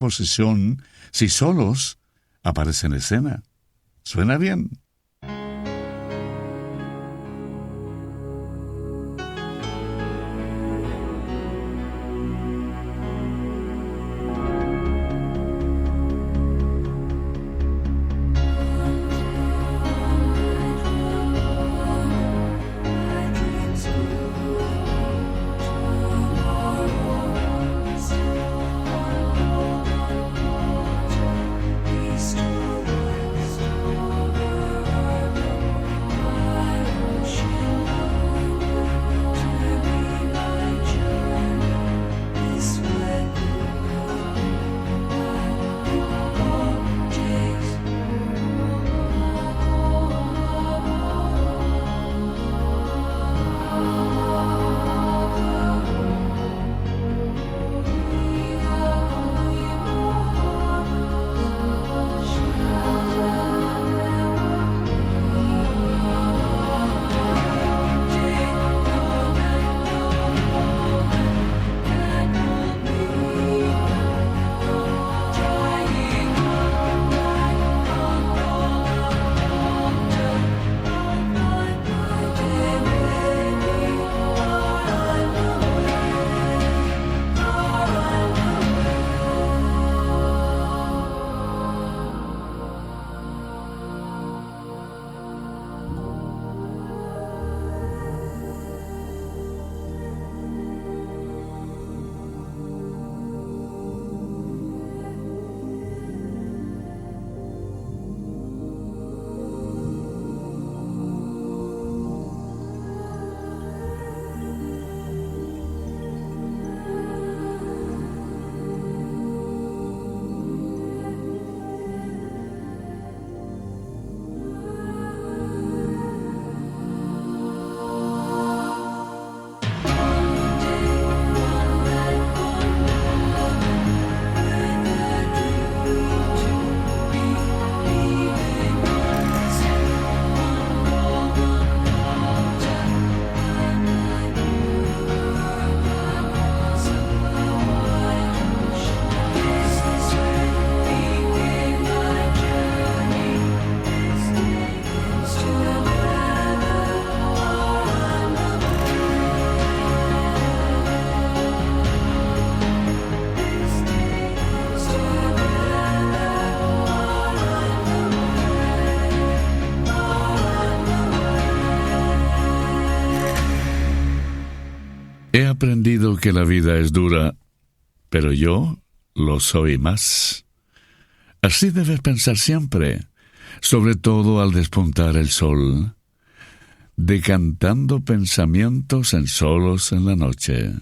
posesión si solos aparece en escena. ¿Suena bien? He aprendido que la vida es dura, pero yo lo soy más. Así debes pensar siempre, sobre todo al despuntar el sol, decantando pensamientos en solos en la noche.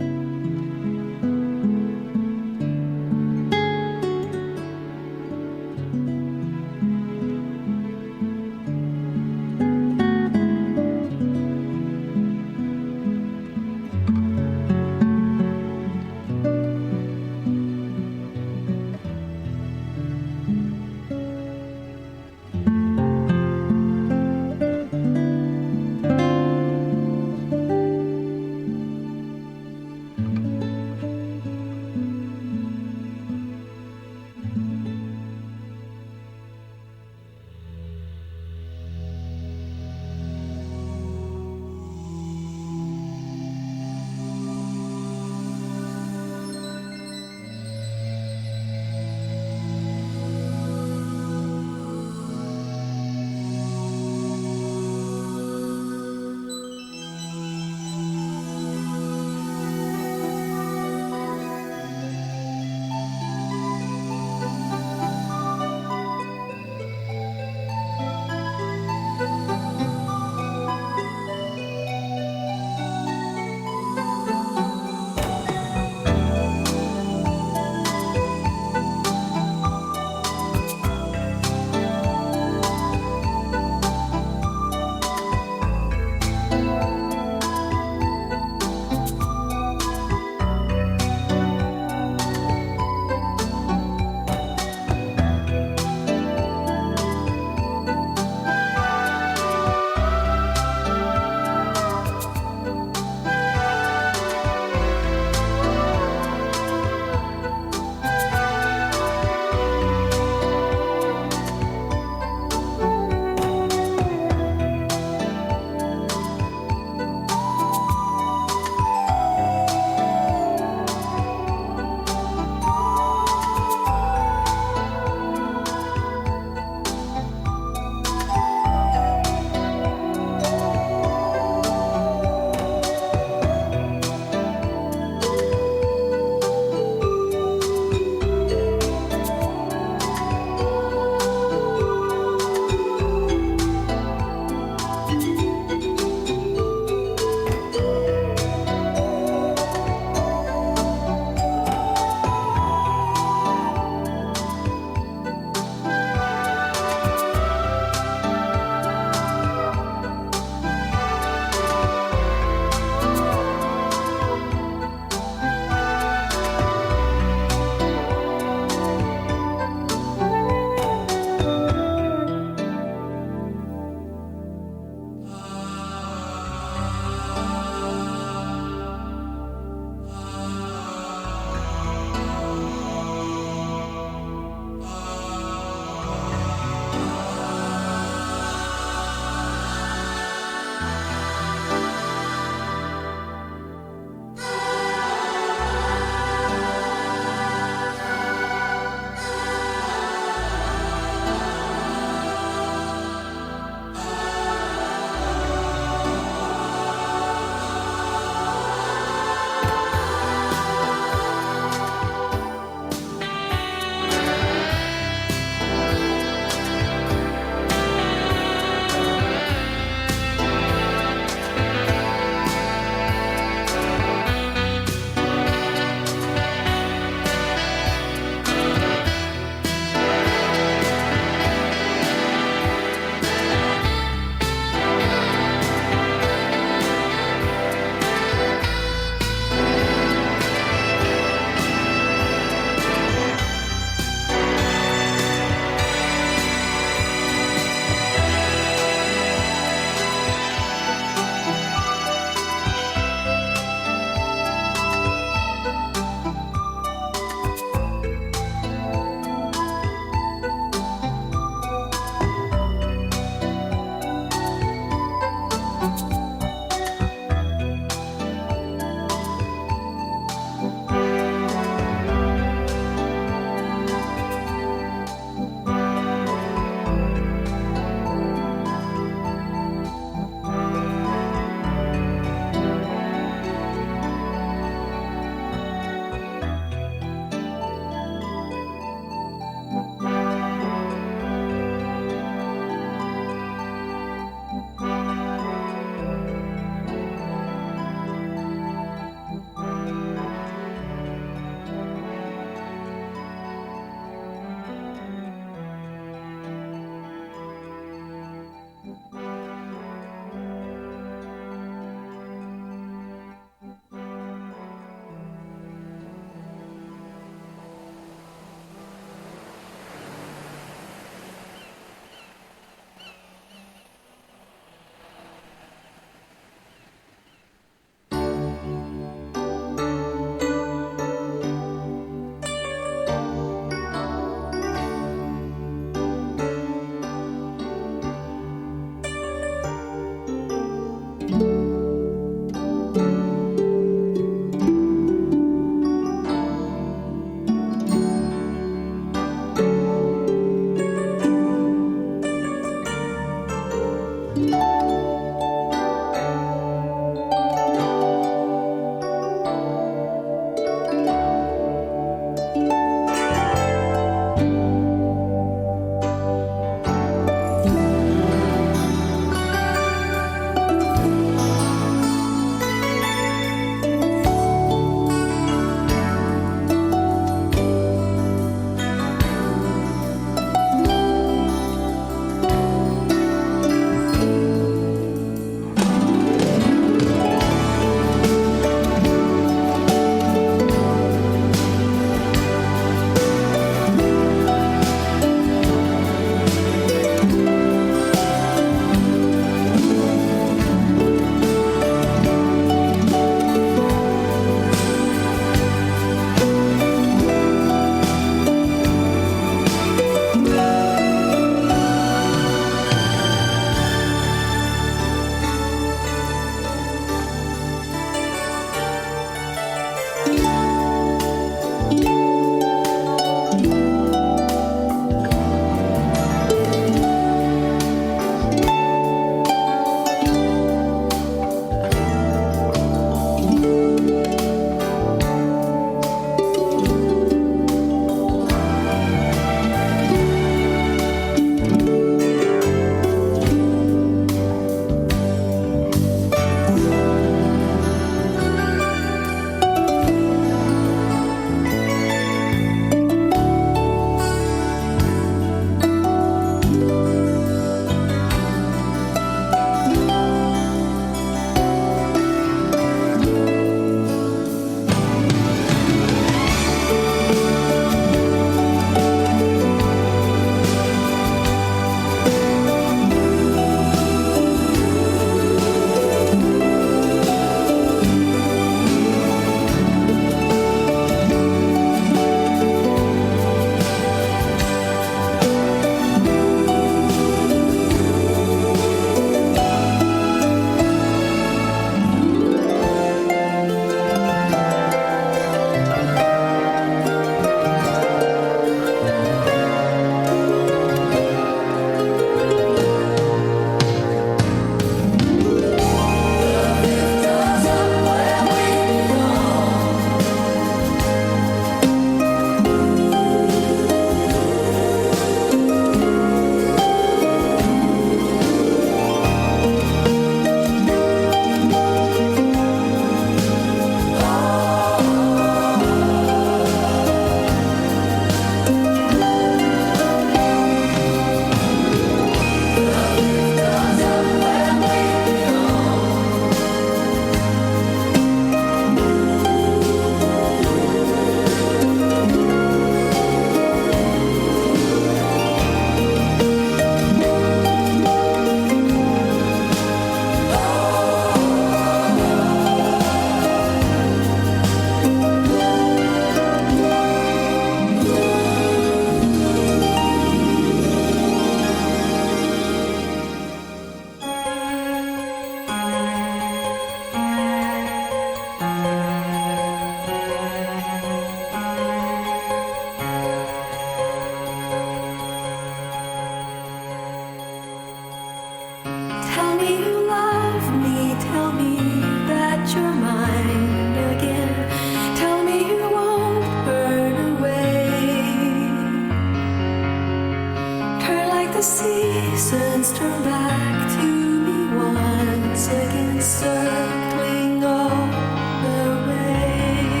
turn back to me once again, circling all the way.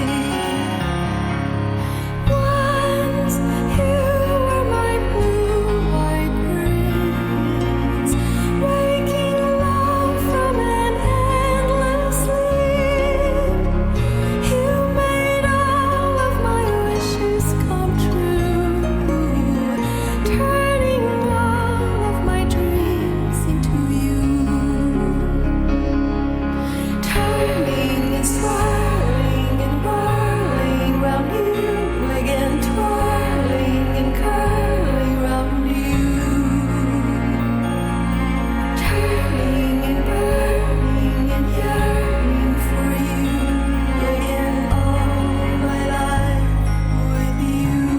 Once you were my blue-eyed dreams, waking love from an endless sleep. You made all of my wishes come true, turning all of my dreams into you. Turning and swirling and whirling round you again, twirling and curling round you. Turning and burning and yearning for you again, all my life with you.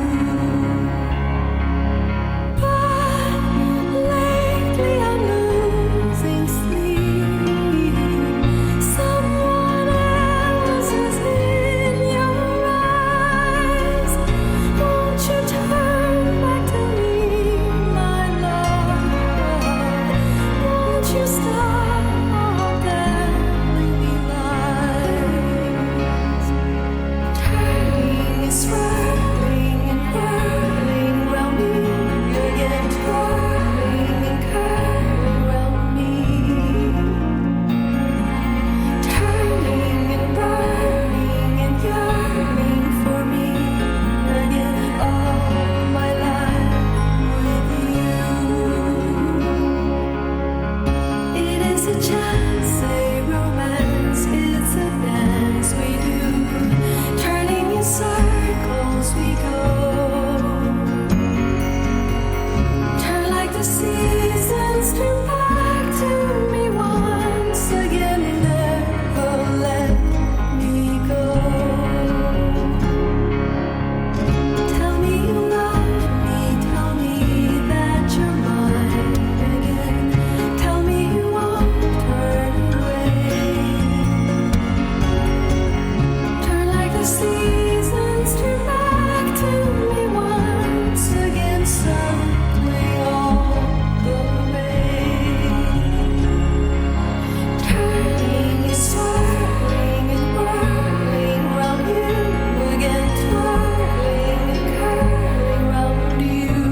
But lately I'm losing sleep. Someone else is in your eyes. Won't you turn back to me, my love? Won't you stop telling me lies? Turning and swirling and whirling round me again, twirling and curling round me. Turning and burning and yearning for me again, all my life with you. It is a chance, a romance, it's a dance we do. Turning in circles we go. Turn like the seasons, turn back to me once again, never let me go. Tell me you love me, tell me that you're mine again. Tell me you won't turn away. Turn like the seasons, turn back to me once again, circling all the way. Turning and swirling and whirling round you again, twirling and curling round you.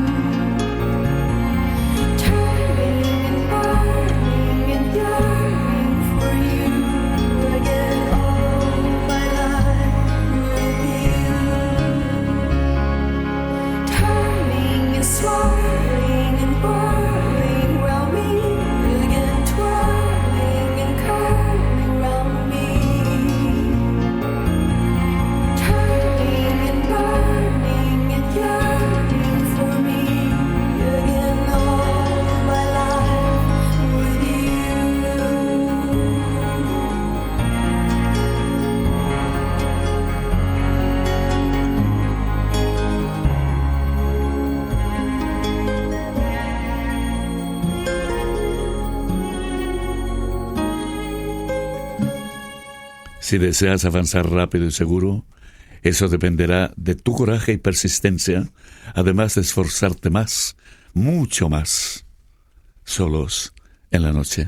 Turning and burning and yearning for you again, all my life with you. Turning and swirling and whirling round me again, twirling and curling round me. Turning and burning and yearning for me again, all my life with you. Si deseas avanzar rápido y seguro, eso dependerá de tu coraje y persistencia, además de esforzarte más, mucho más, solos en la noche.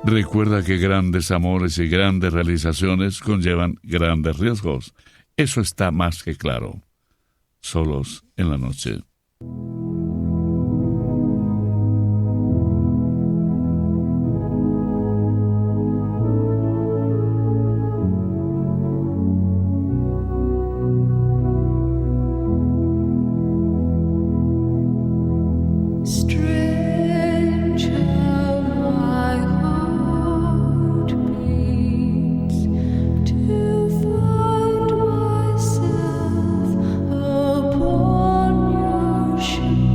Recuerda que grandes amores y grandes realizaciones conllevan grandes riesgos. Eso está más que claro. Solos en la noche. Strange how my heart beats to find myself upon your shore.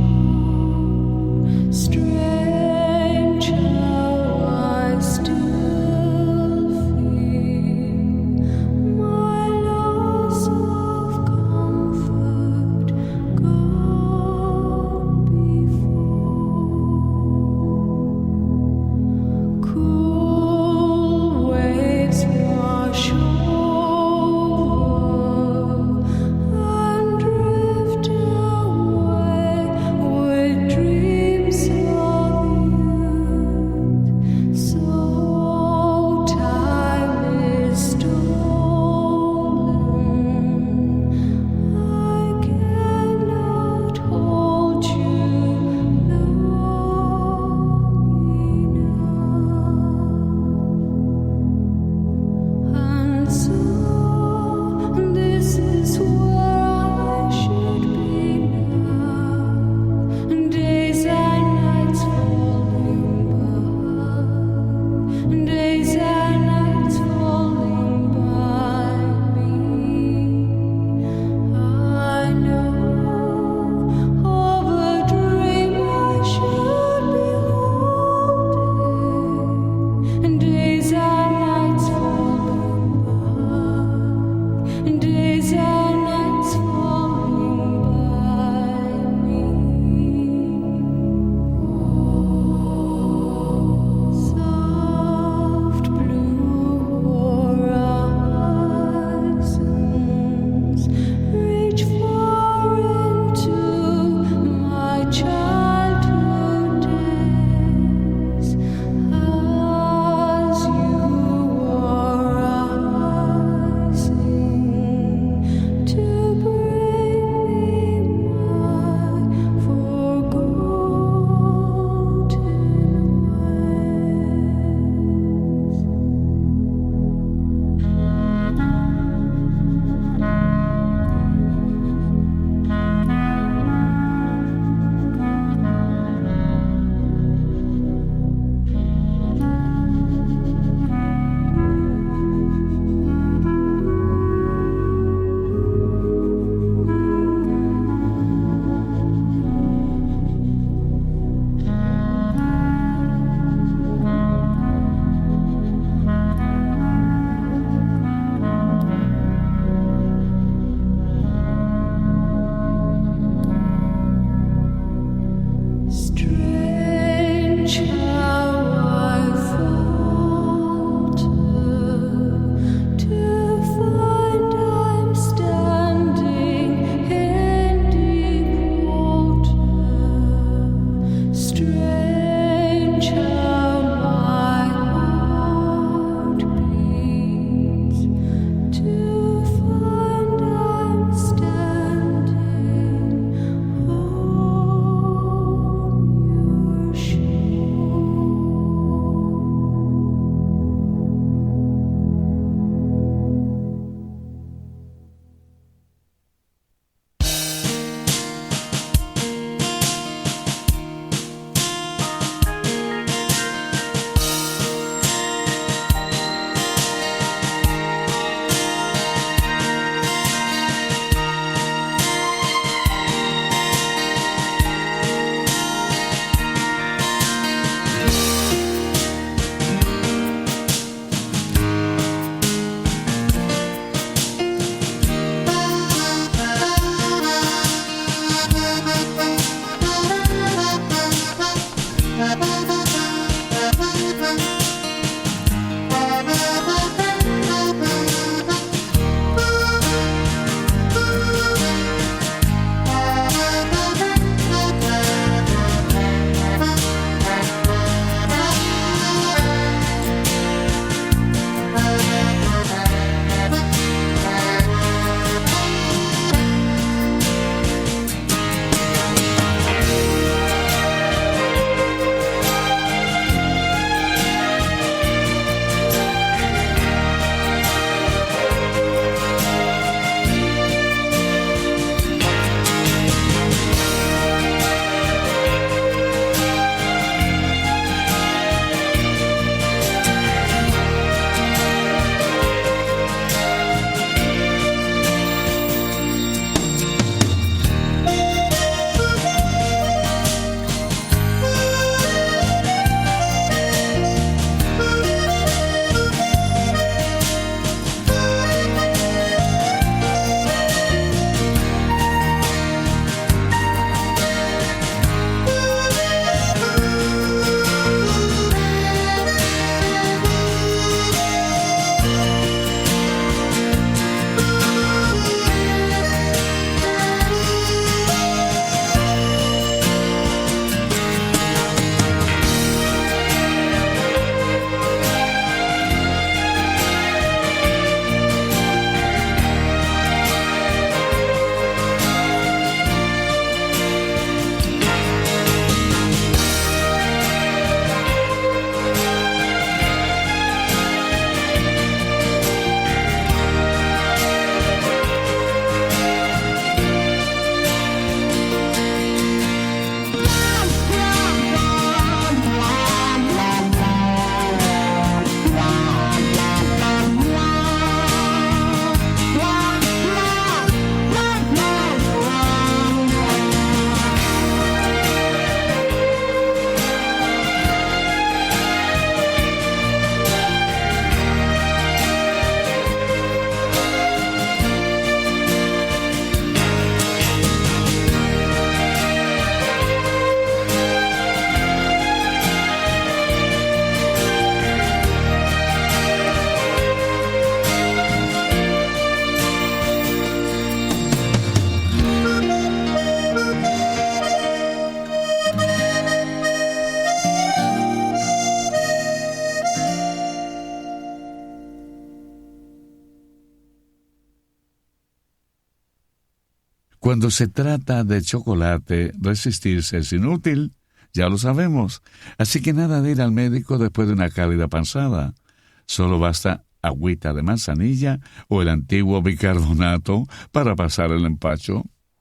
Cuando se trata de chocolate, resistirse es inútil, ya lo sabemos. Así que nada de ir al médico después de una cálida panzada. Solo basta agüita de manzanilla o el antiguo bicarbonato para pasar el empacho.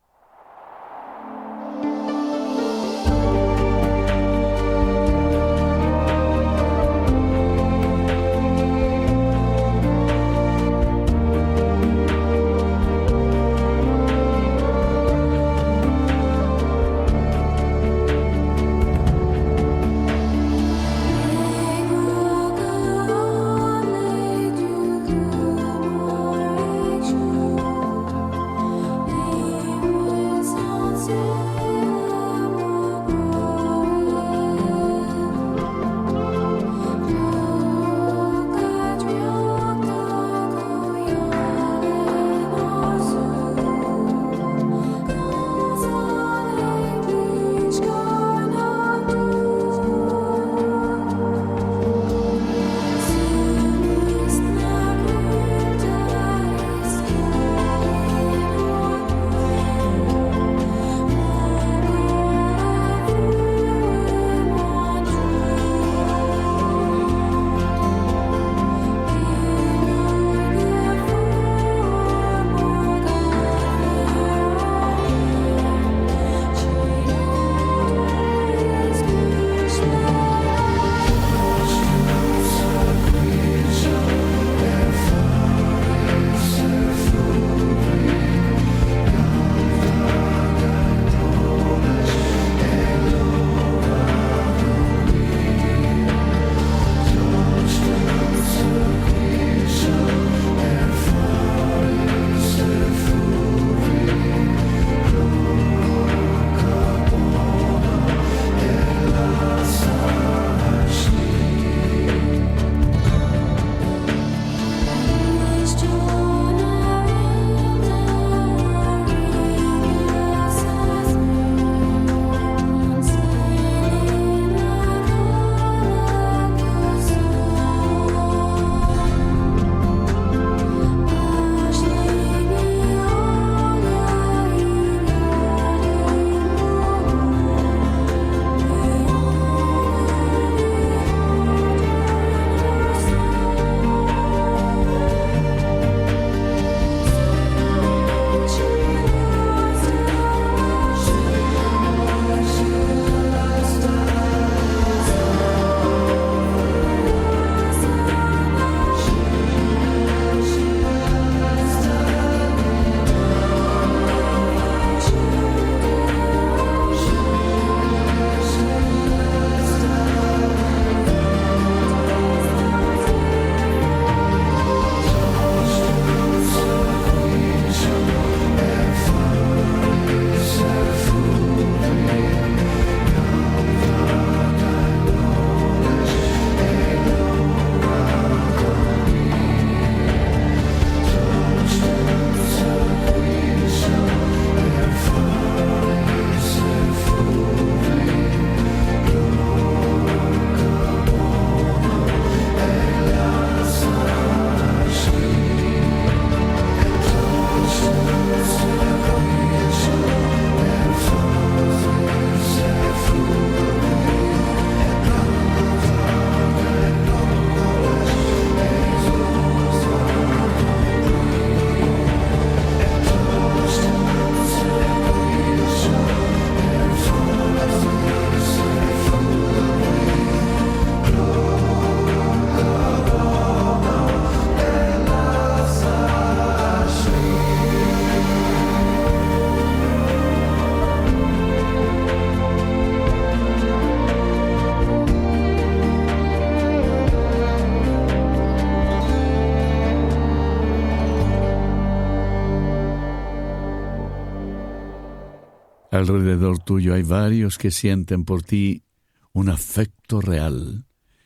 Alrededor tuyo hay varios que sienten por ti un afecto real.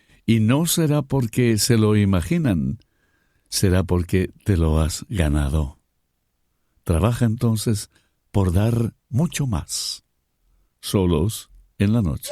Y no será porque se lo imaginan, será porque te lo has ganado. Trabaja entonces por dar mucho más. Solos en la noche.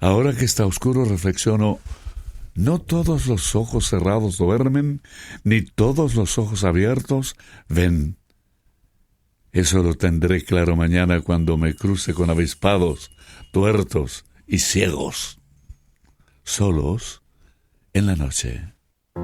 Ahora que está oscuro, reflexiono, no todos los ojos cerrados duermen, ni todos los ojos abiertos ven. Eso lo tendré claro mañana cuando me cruce con avispados, tuertos y ciegos, solos en la noche.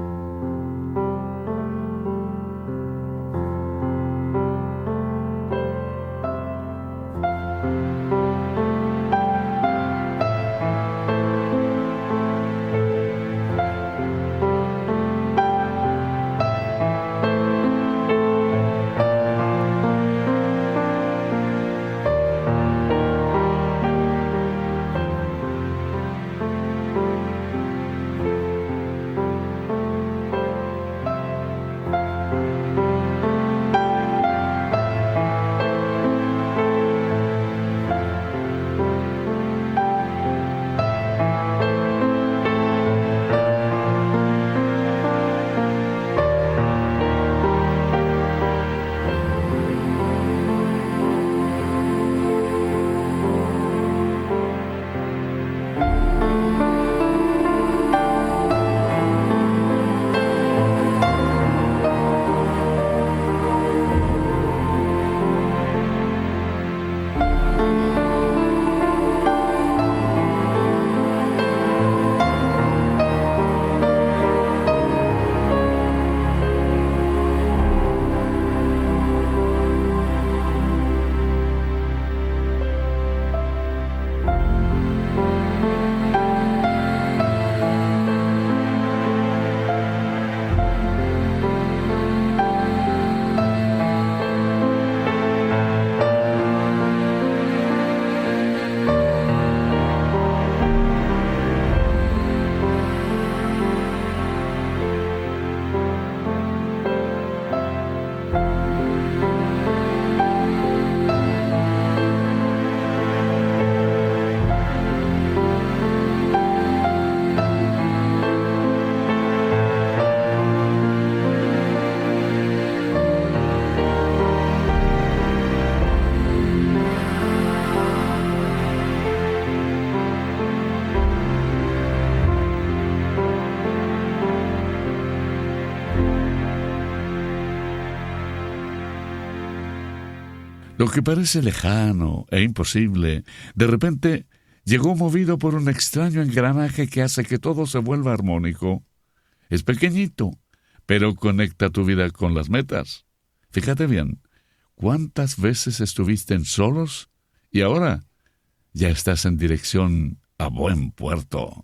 Lo que parece lejano e imposible, de repente llegó movido por un extraño engranaje que hace que todo se vuelva armónico. Es pequeñito, pero conecta tu vida con las metas. Fíjate bien, ¿cuántas veces estuviste en solos? Y ahora ya estás en dirección a buen puerto.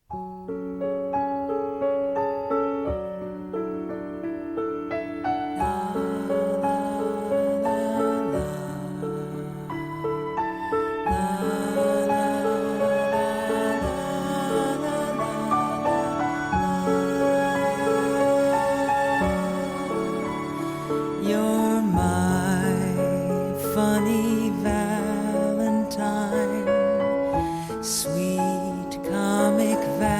You're my funny Valentine, sweet comic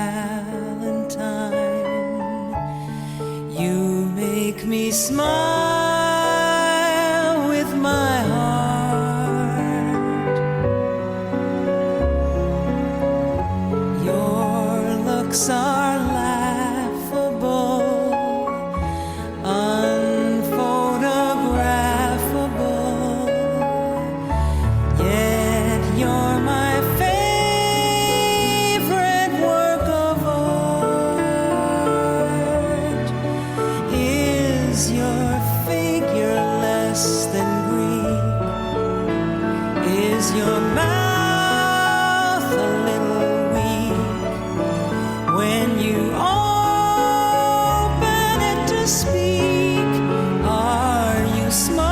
Valentine. You make me smile with my heart. Your looks are laughable, unphotographable, yet you're my favorite work of art. Is your figure less than Greek? Is your mouth a little weak when you open it to speak? Are you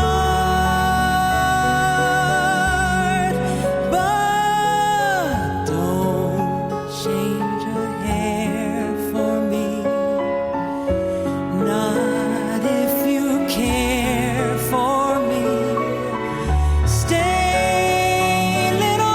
smart? But don't change a hair for me, not if you care for me. Stay, little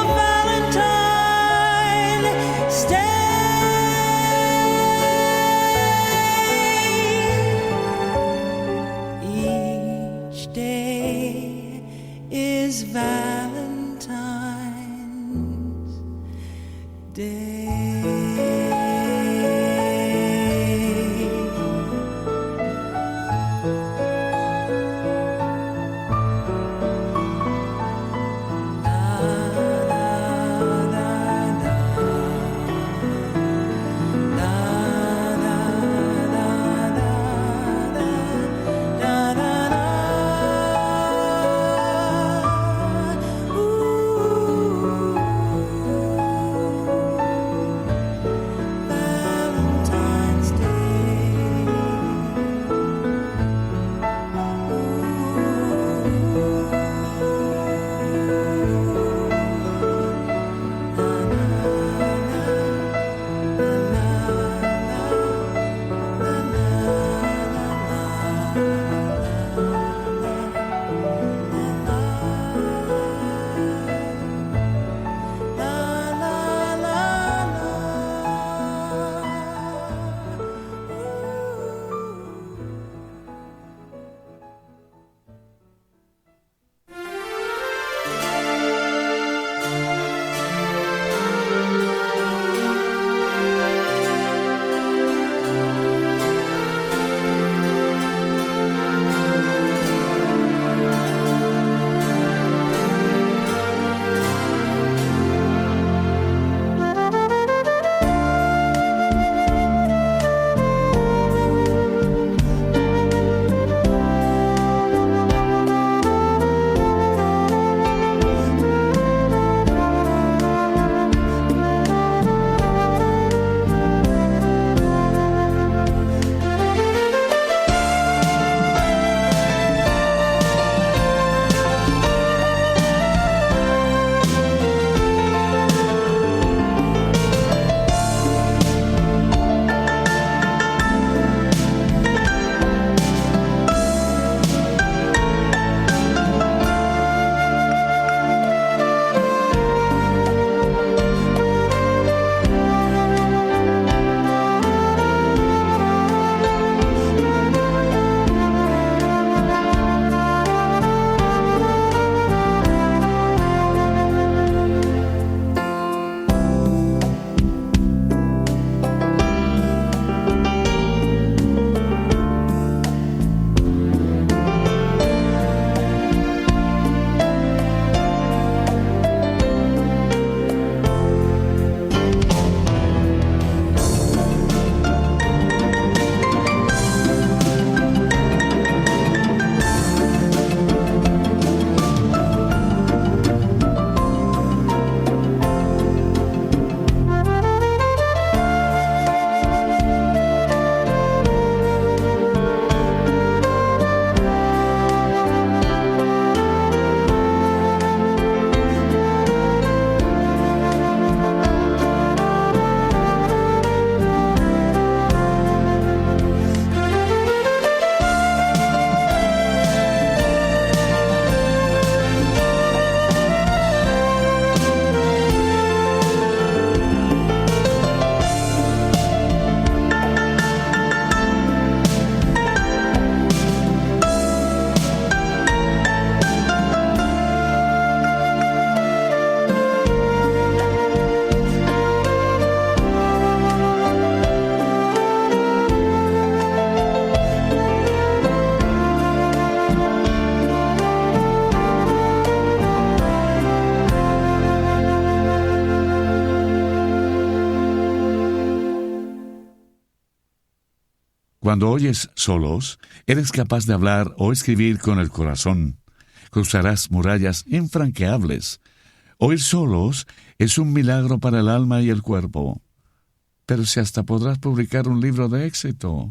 Cuando oyes solos, eres capaz de hablar o escribir con el corazón. Cruzarás murallas infranqueables. Oír solos es un milagro para el alma y el cuerpo. Pero si hasta podrás publicar un libro de éxito.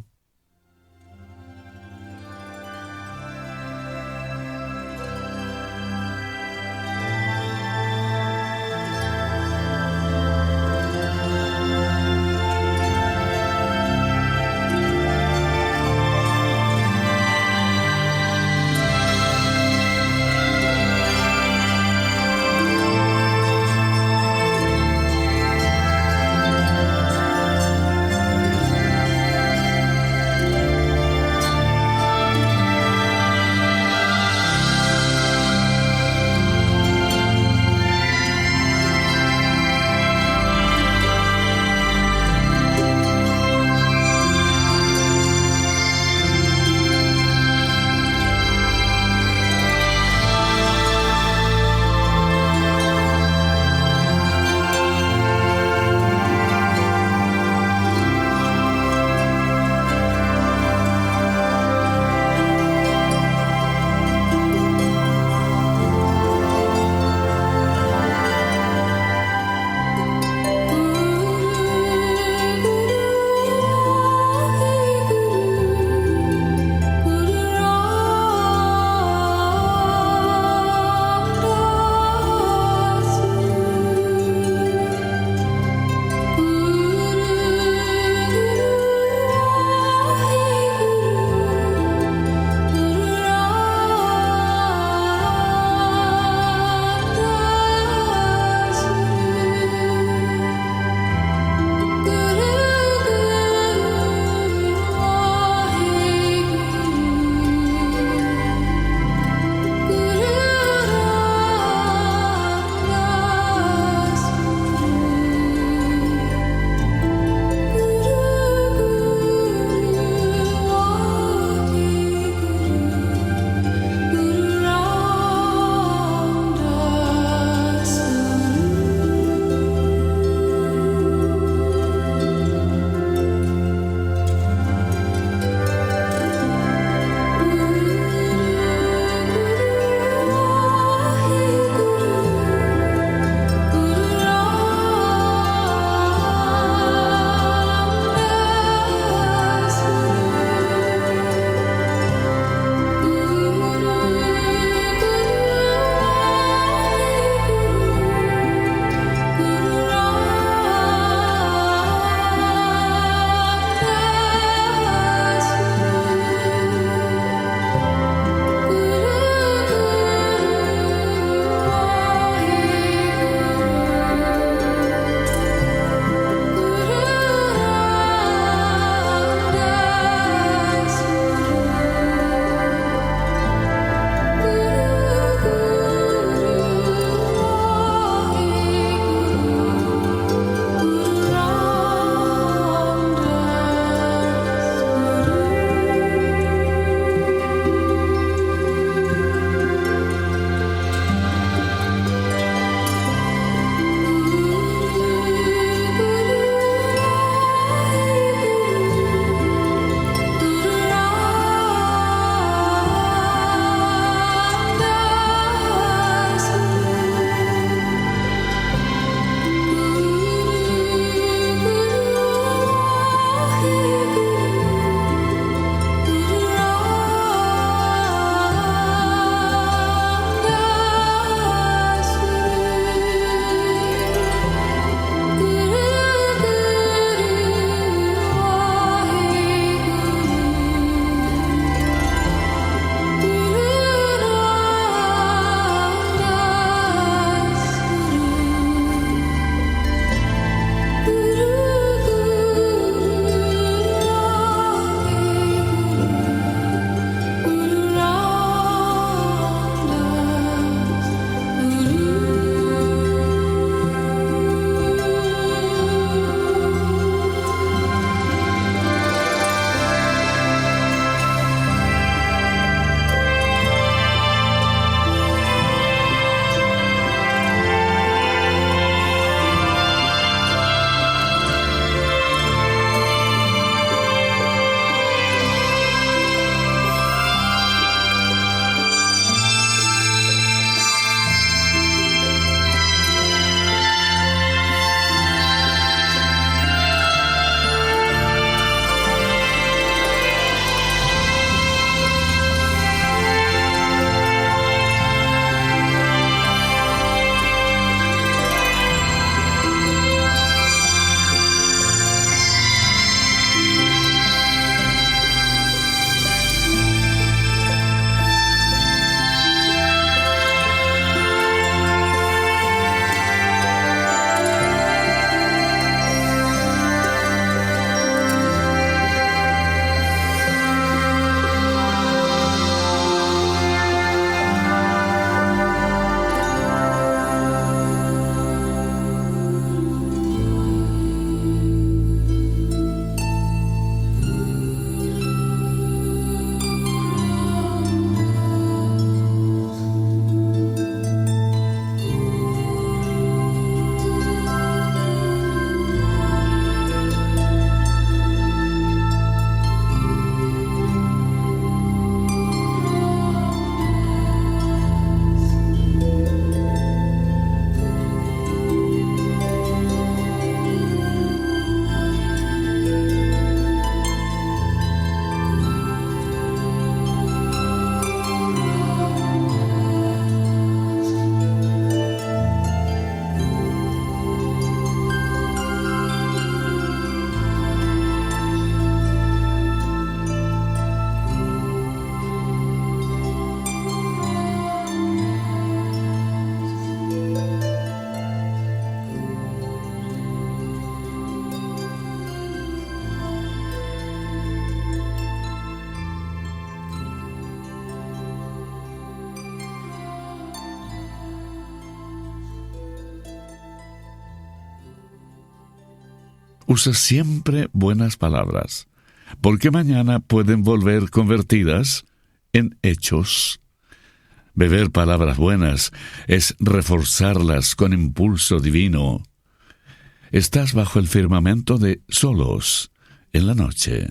Usa siempre buenas palabras, porque mañana pueden volver convertidas en hechos. Beber palabras buenas es reforzarlas con impulso divino. Estás bajo el firmamento de Solos en la noche.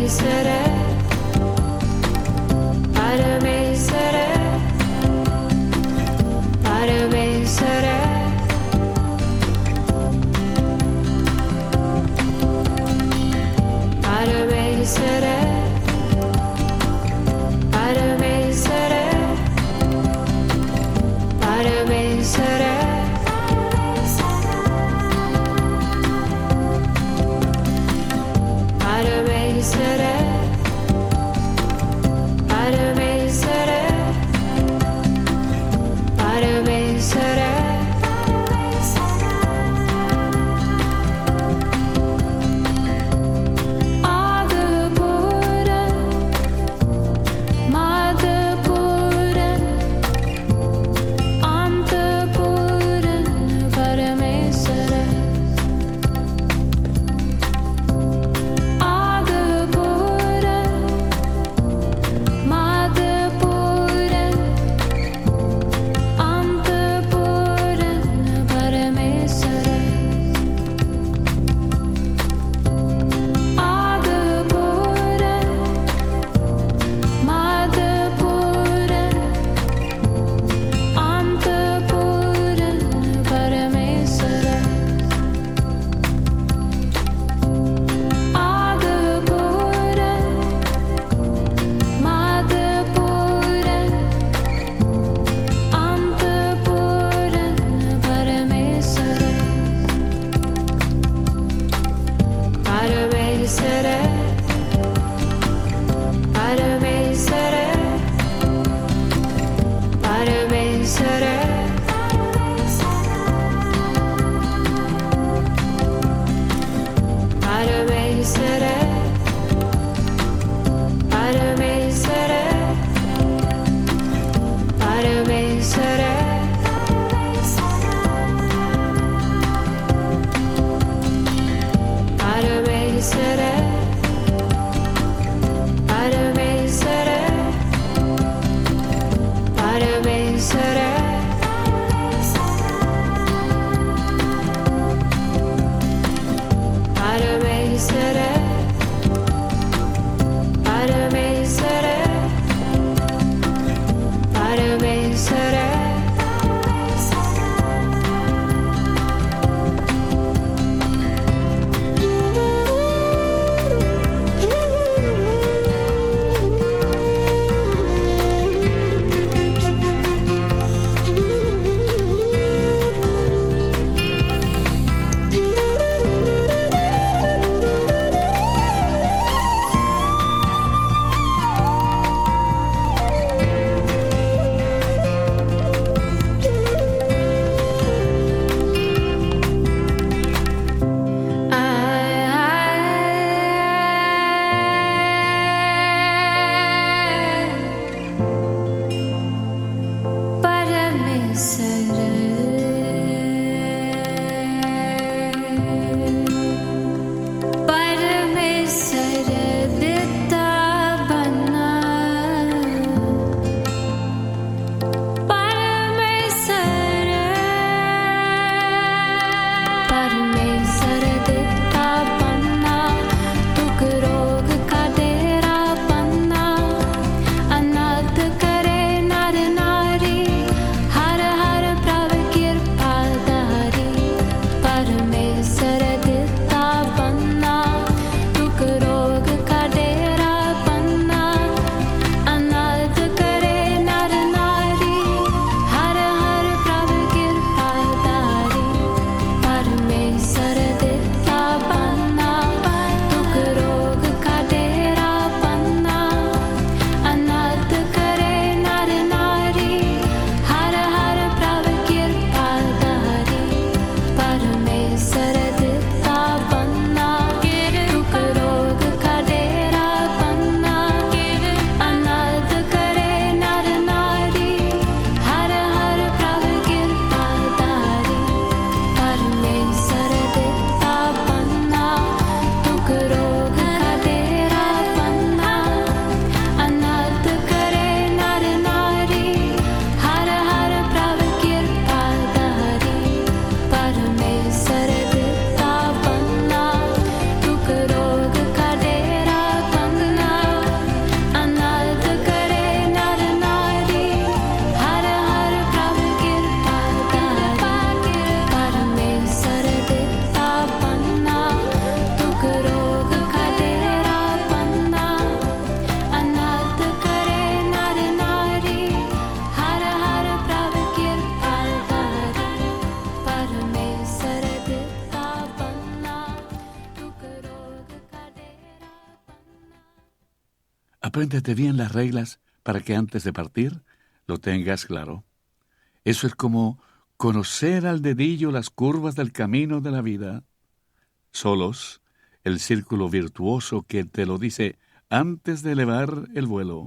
Para Apréndete bien las reglas para que antes de partir lo tengas claro. Eso es como conocer al dedillo las curvas del camino de la vida. Solos, el círculo virtuoso que te lo dice antes de elevar el vuelo.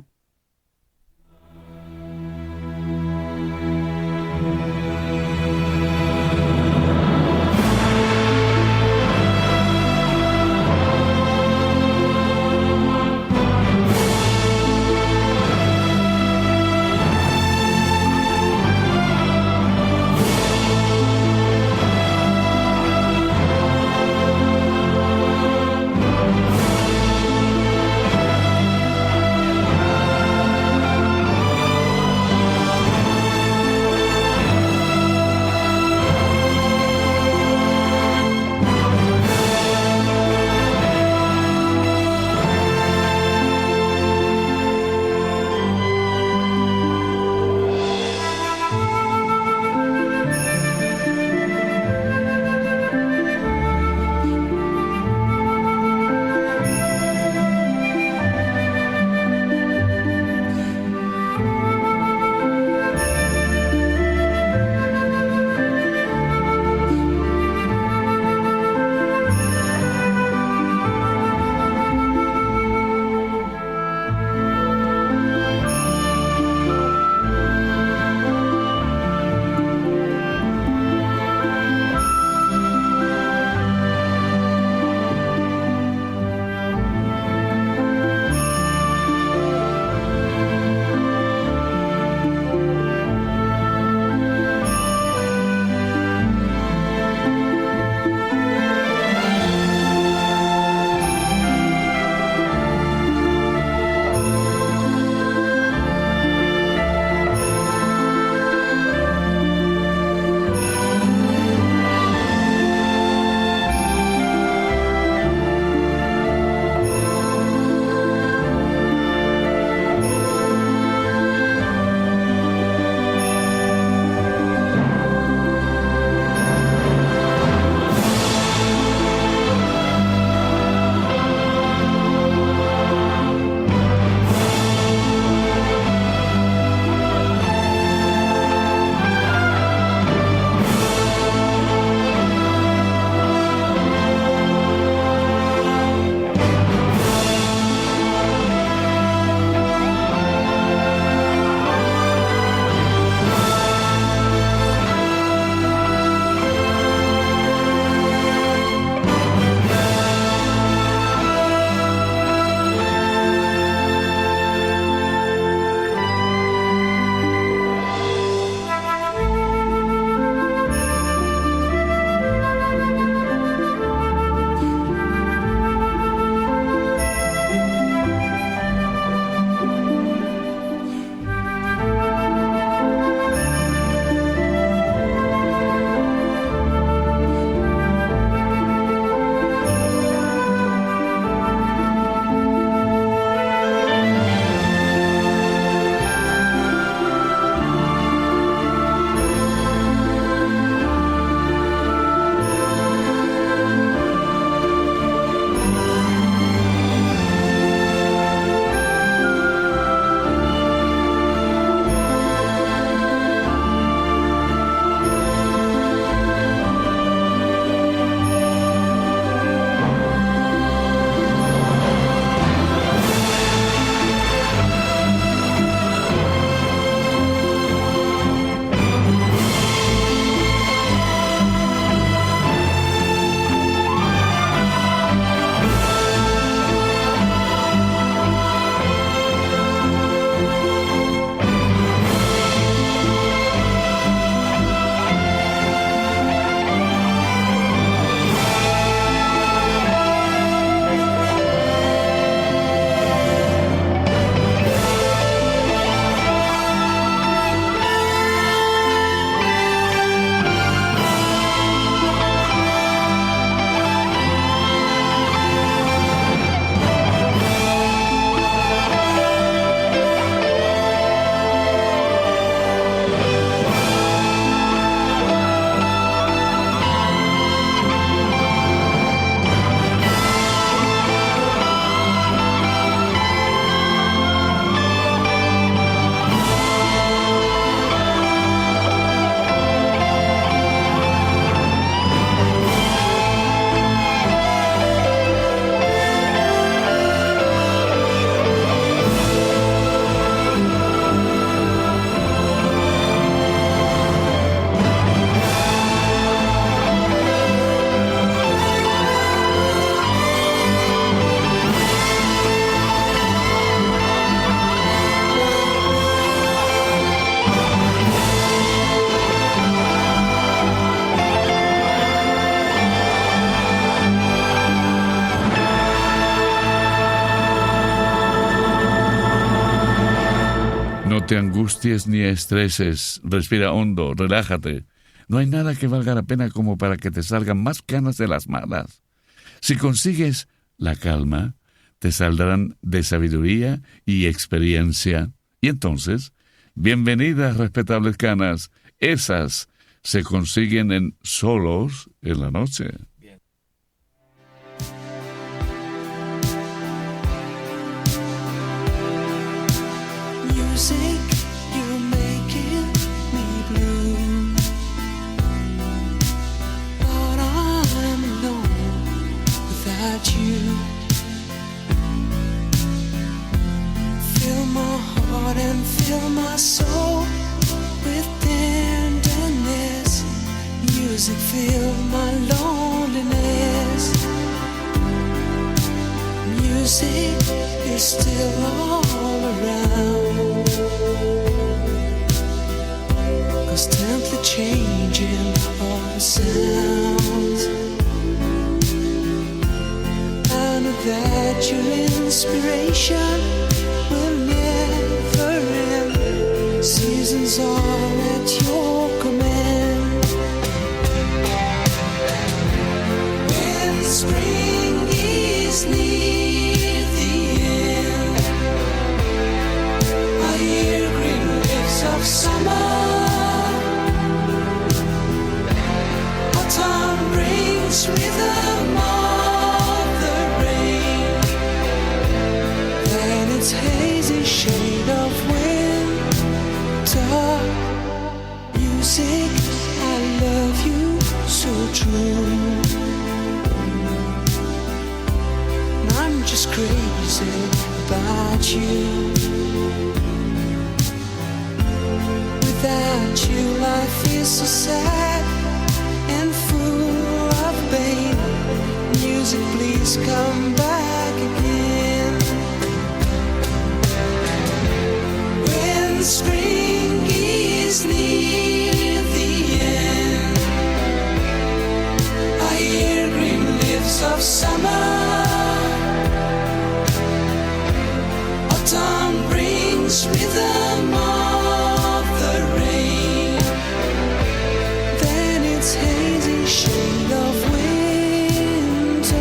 te angusties ni estreses. Respira hondo, relájate. No hay nada que valga la pena como para que te salgan más canas de las malas. Si consigues la calma, te saldrán de sabiduría y experiencia. Y entonces, bienvenidas, respetables canas. Esas se consiguen en solos en la noche. Music, you're making me blue, but I'm alone without you. Fill my heart and fill my soul with tenderness. Music, fill my loneliness. Music is still all around, constantly changing all the sounds. I know that your inspiration will never end. Seasons are at your command. When spring is near the end, I hear green leaves of summer. Autumn brings rhythm of the rain, then its hazy shade of winter. Music, I love you so true. I'm just crazy about you. Without you, life is so sad and full of pain. Music, please come back again. When spring is near the end, I hear green leaves of summer. Autumn brings rhythm of the rain, then its hazy shade of winter.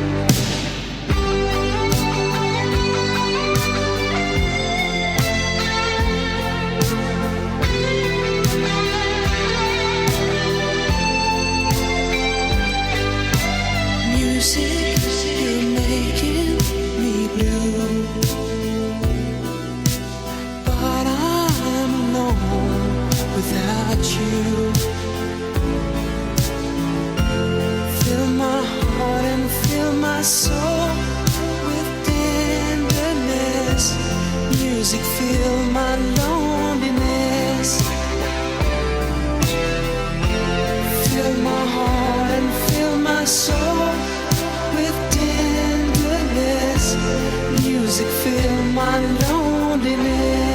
Music, you're making me blue, but I'm alone without you. Fill my heart and fill my soul with tenderness. Music, fill my loneliness. Fill my heart and fill my soul with tenderness. Music, fill my loneliness.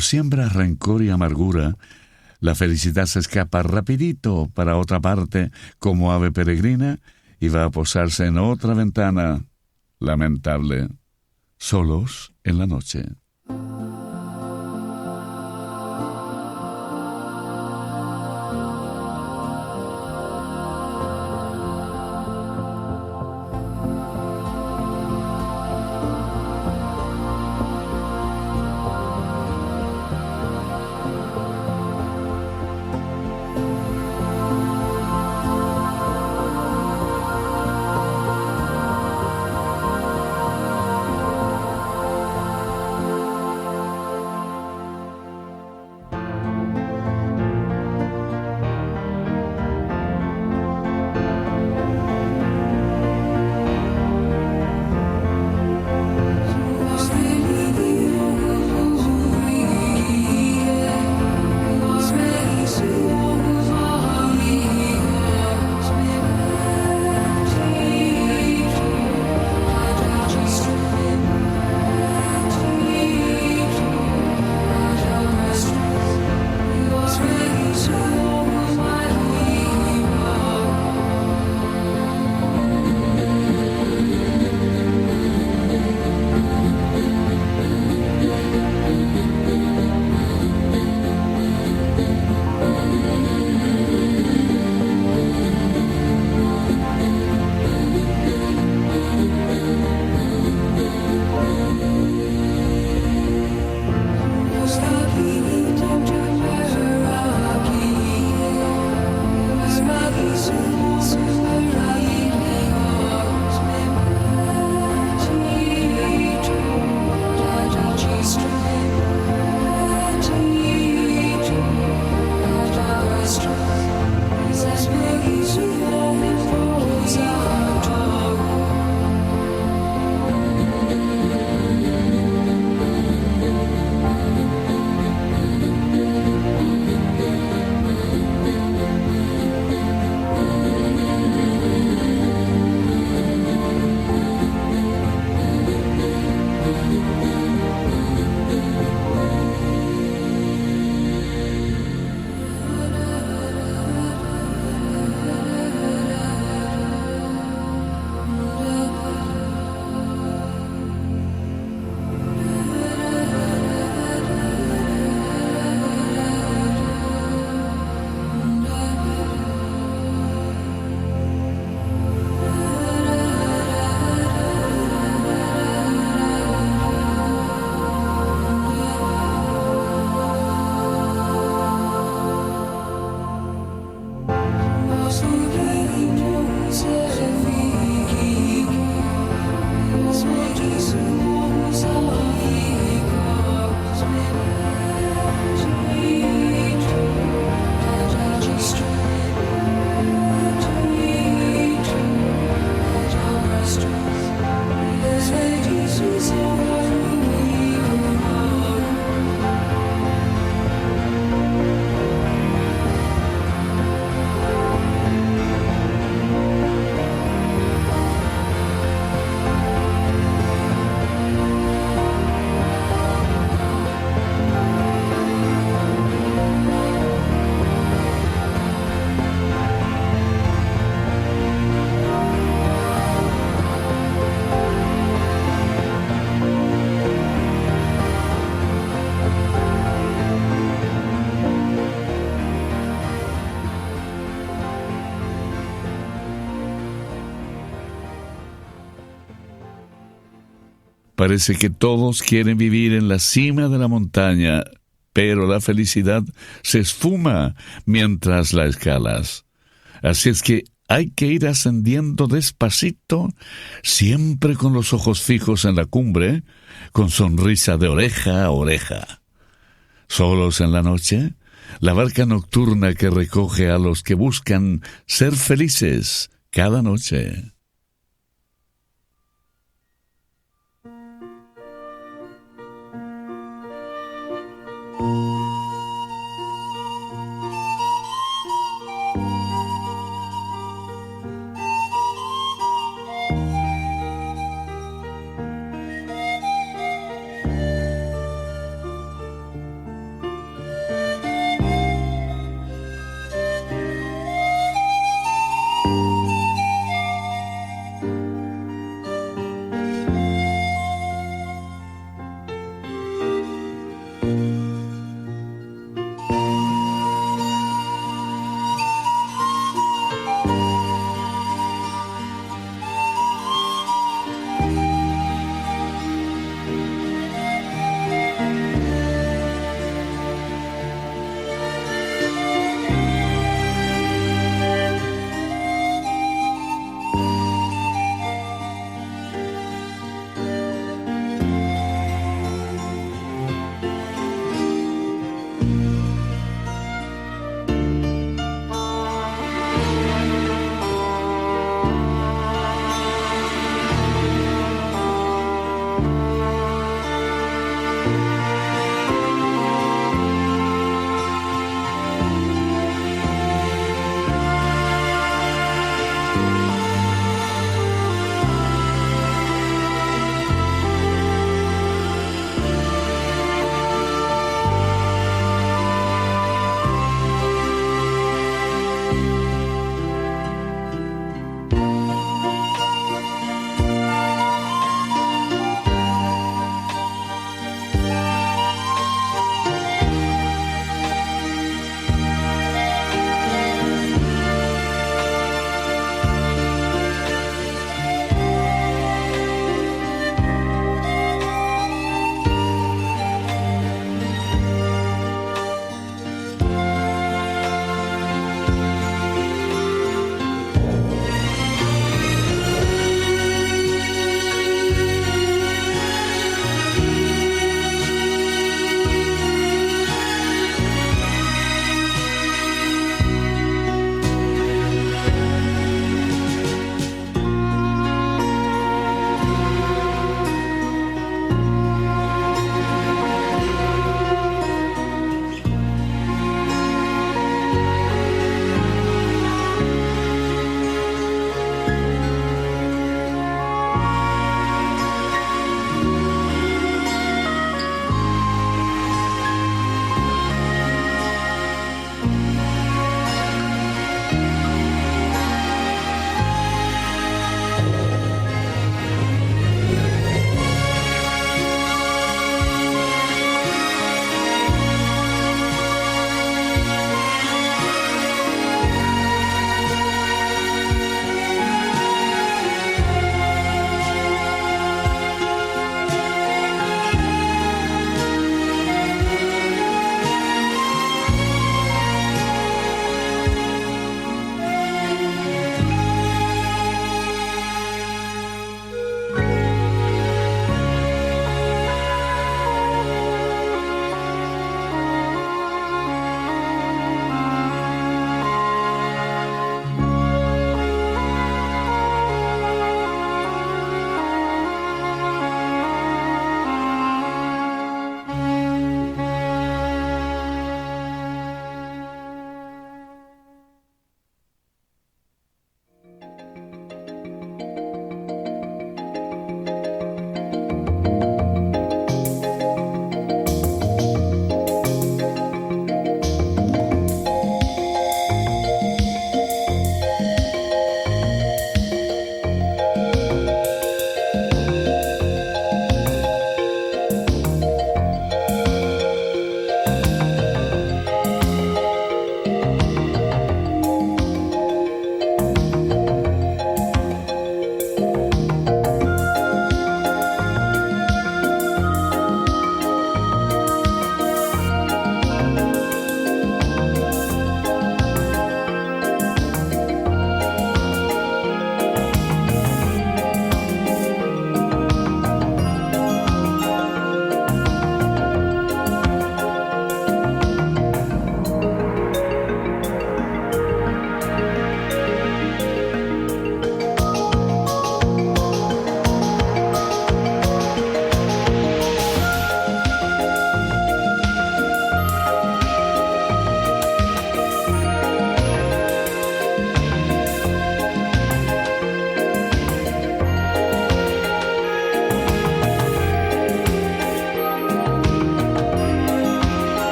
siembra rencor y amargura, la felicidad se escapa rapidito para otra parte como ave peregrina y va a posarse en otra ventana lamentable, solos en la noche. Parece que todos quieren vivir en la cima de la montaña, pero la felicidad se esfuma mientras la escalas. Así es que hay que ir ascendiendo despacito, siempre con los ojos fijos en la cumbre, con sonrisa de oreja a oreja. Solos en la noche, la barca nocturna que recoge a los que buscan ser felices cada noche.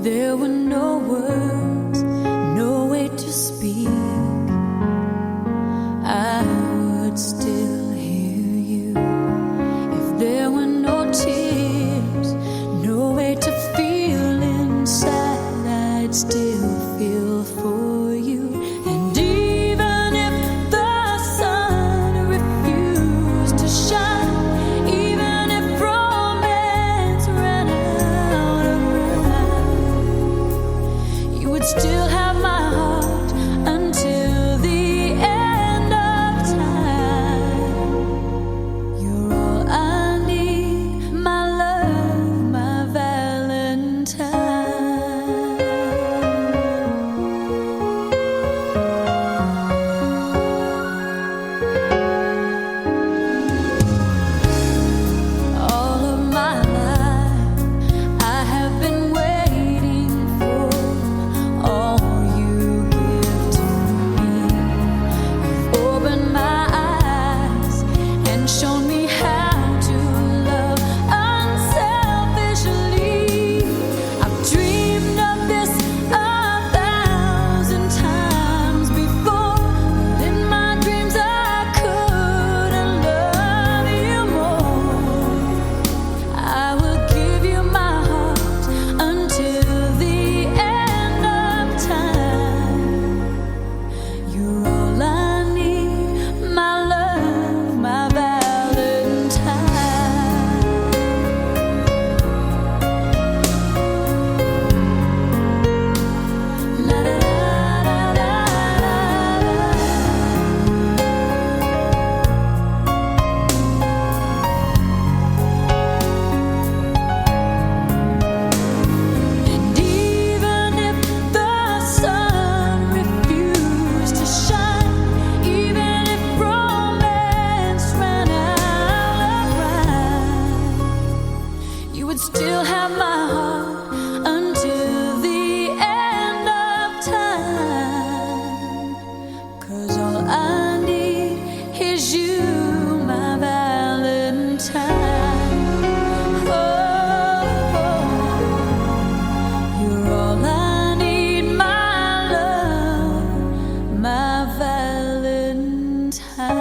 there were no words, no way to speak, I would still hear you. If there were no tears, no way to feel inside, I'd still feel for you. And even if the sun refused to shine, even if romance ran out of rhyme, you would still have my heart until the end of time. You're all I need, my love, my Valentine. All of my life I have been waiting for all you give to me. You've opened my eyes and shown me how to love unselfishly. I've dreamed of this 1,000 times before, but in my dreams I couldn't love you more. I will give you my heart until the end of time. You're all I need, my love, my Valentine. La da da da And even if the sun refused to shine, even if romance ran out of rhyme, you would still have my heart until the end of time. 'Cause all I need is you, my Valentine. You're all I need, my love, my Valentine.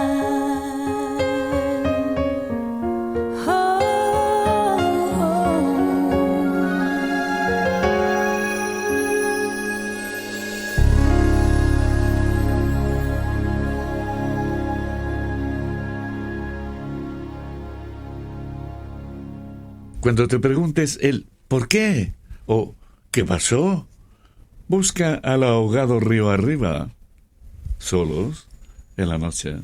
Cuando te preguntes el ¿por qué? o ¿qué pasó? Busca al ahogado río arriba, solos en la noche.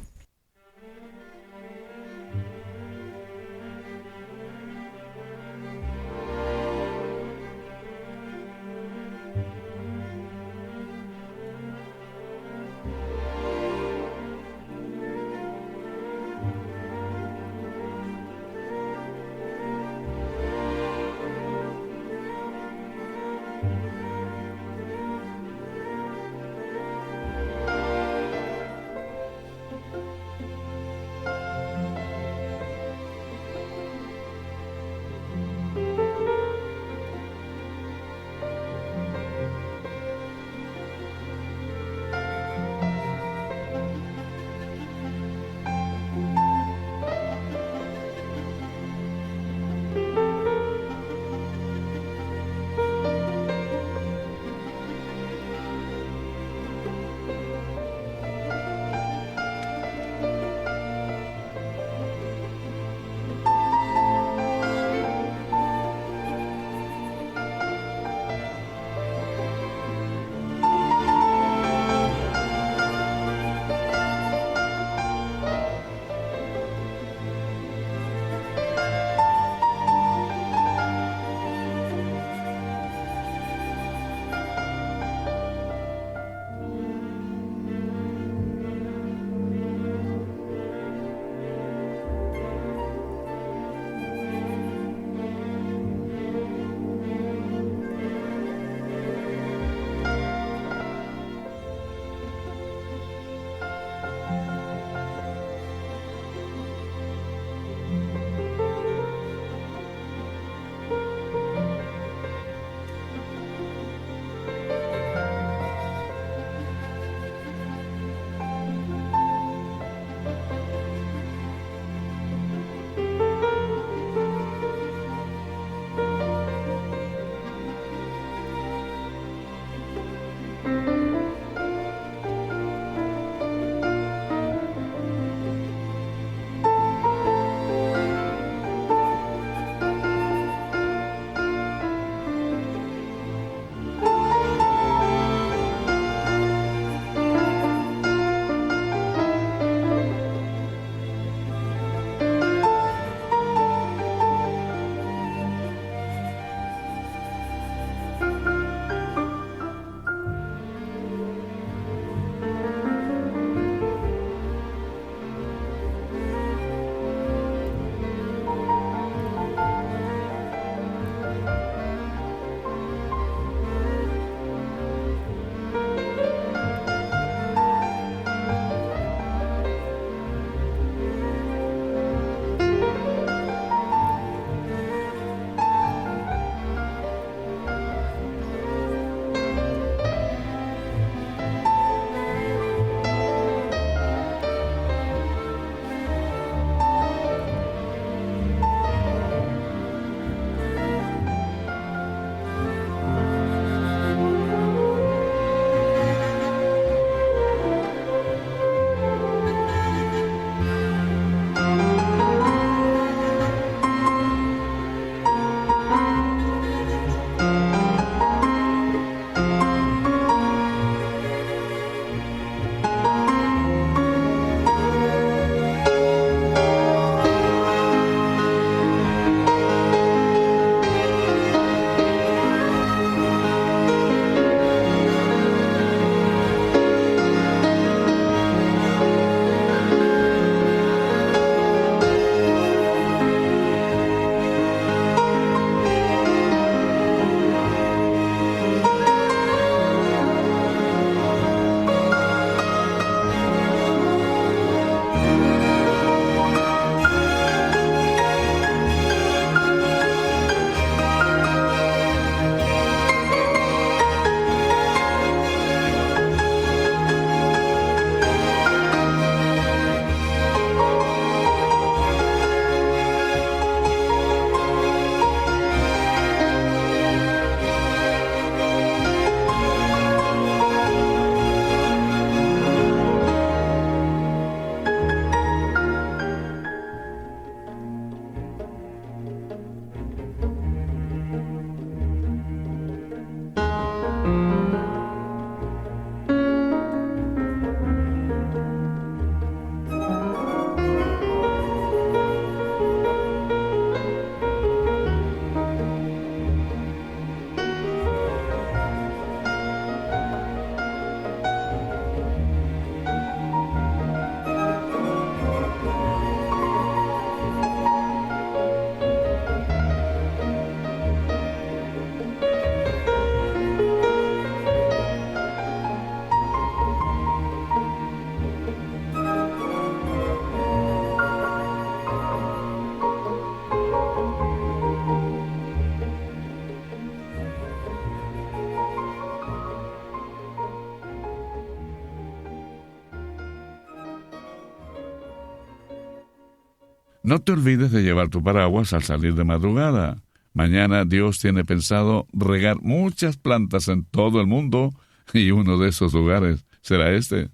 No te olvides de llevar tu paraguas al salir de madrugada. Mañana Dios tiene pensado regar muchas plantas en todo el mundo y uno de esos lugares será este.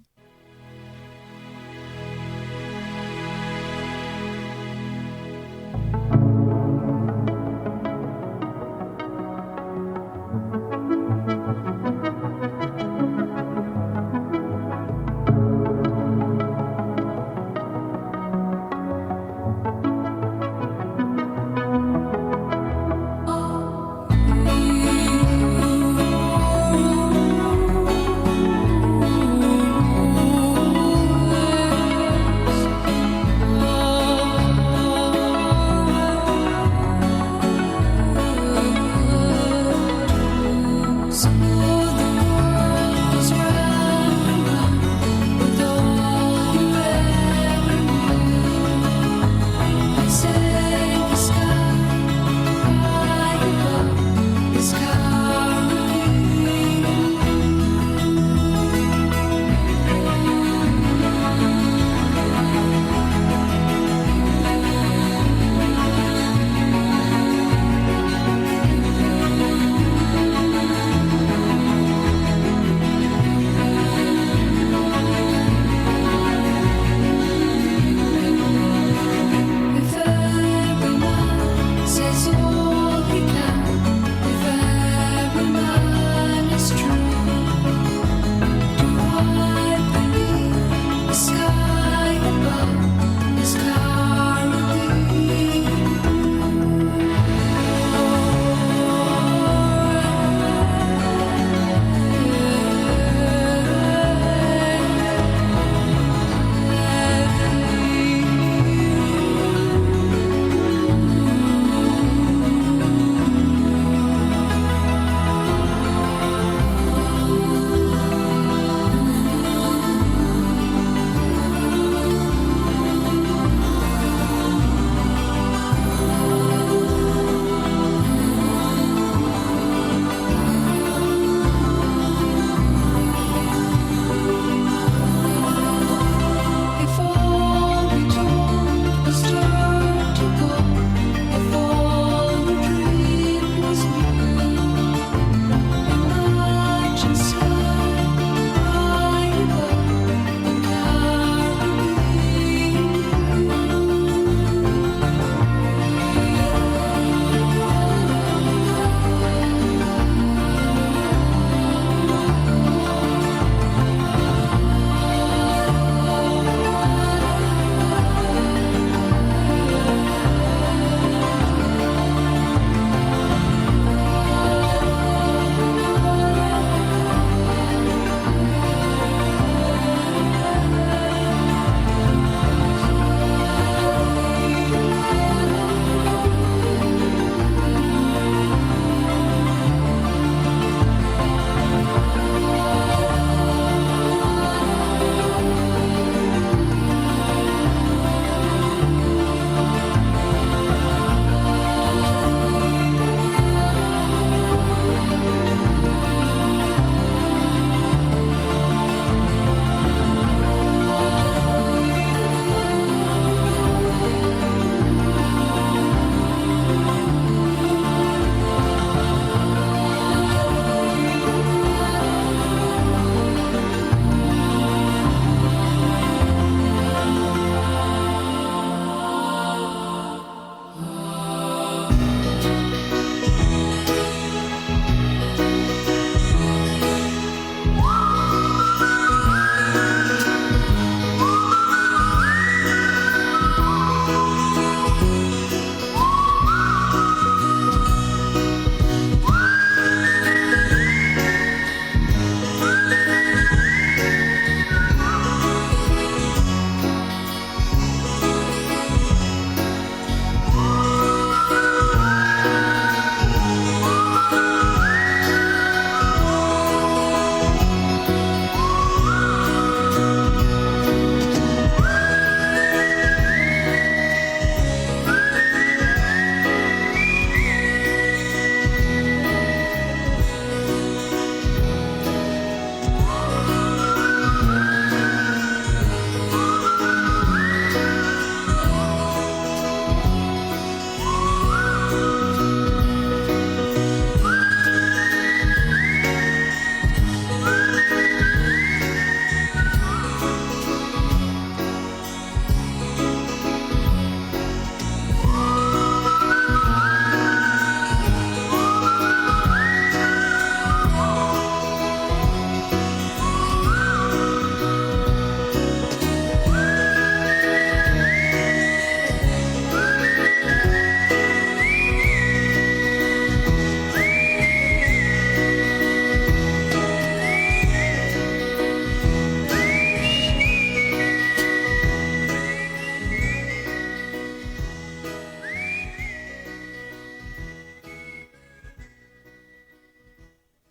Oh,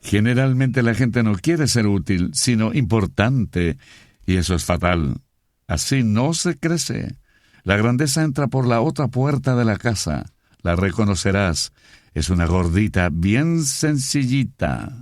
Generalmente la gente no quiere ser útil, sino importante, y eso es fatal. Así no se crece. La grandeza entra por la otra puerta de la casa. La reconocerás. Es una gordita bien sencillita.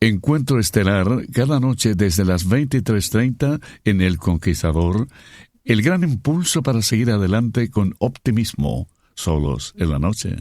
Encuentro estelar cada noche desde las 23:30 en El Conquistador, el gran impulso para seguir adelante con optimismo, solos en la noche.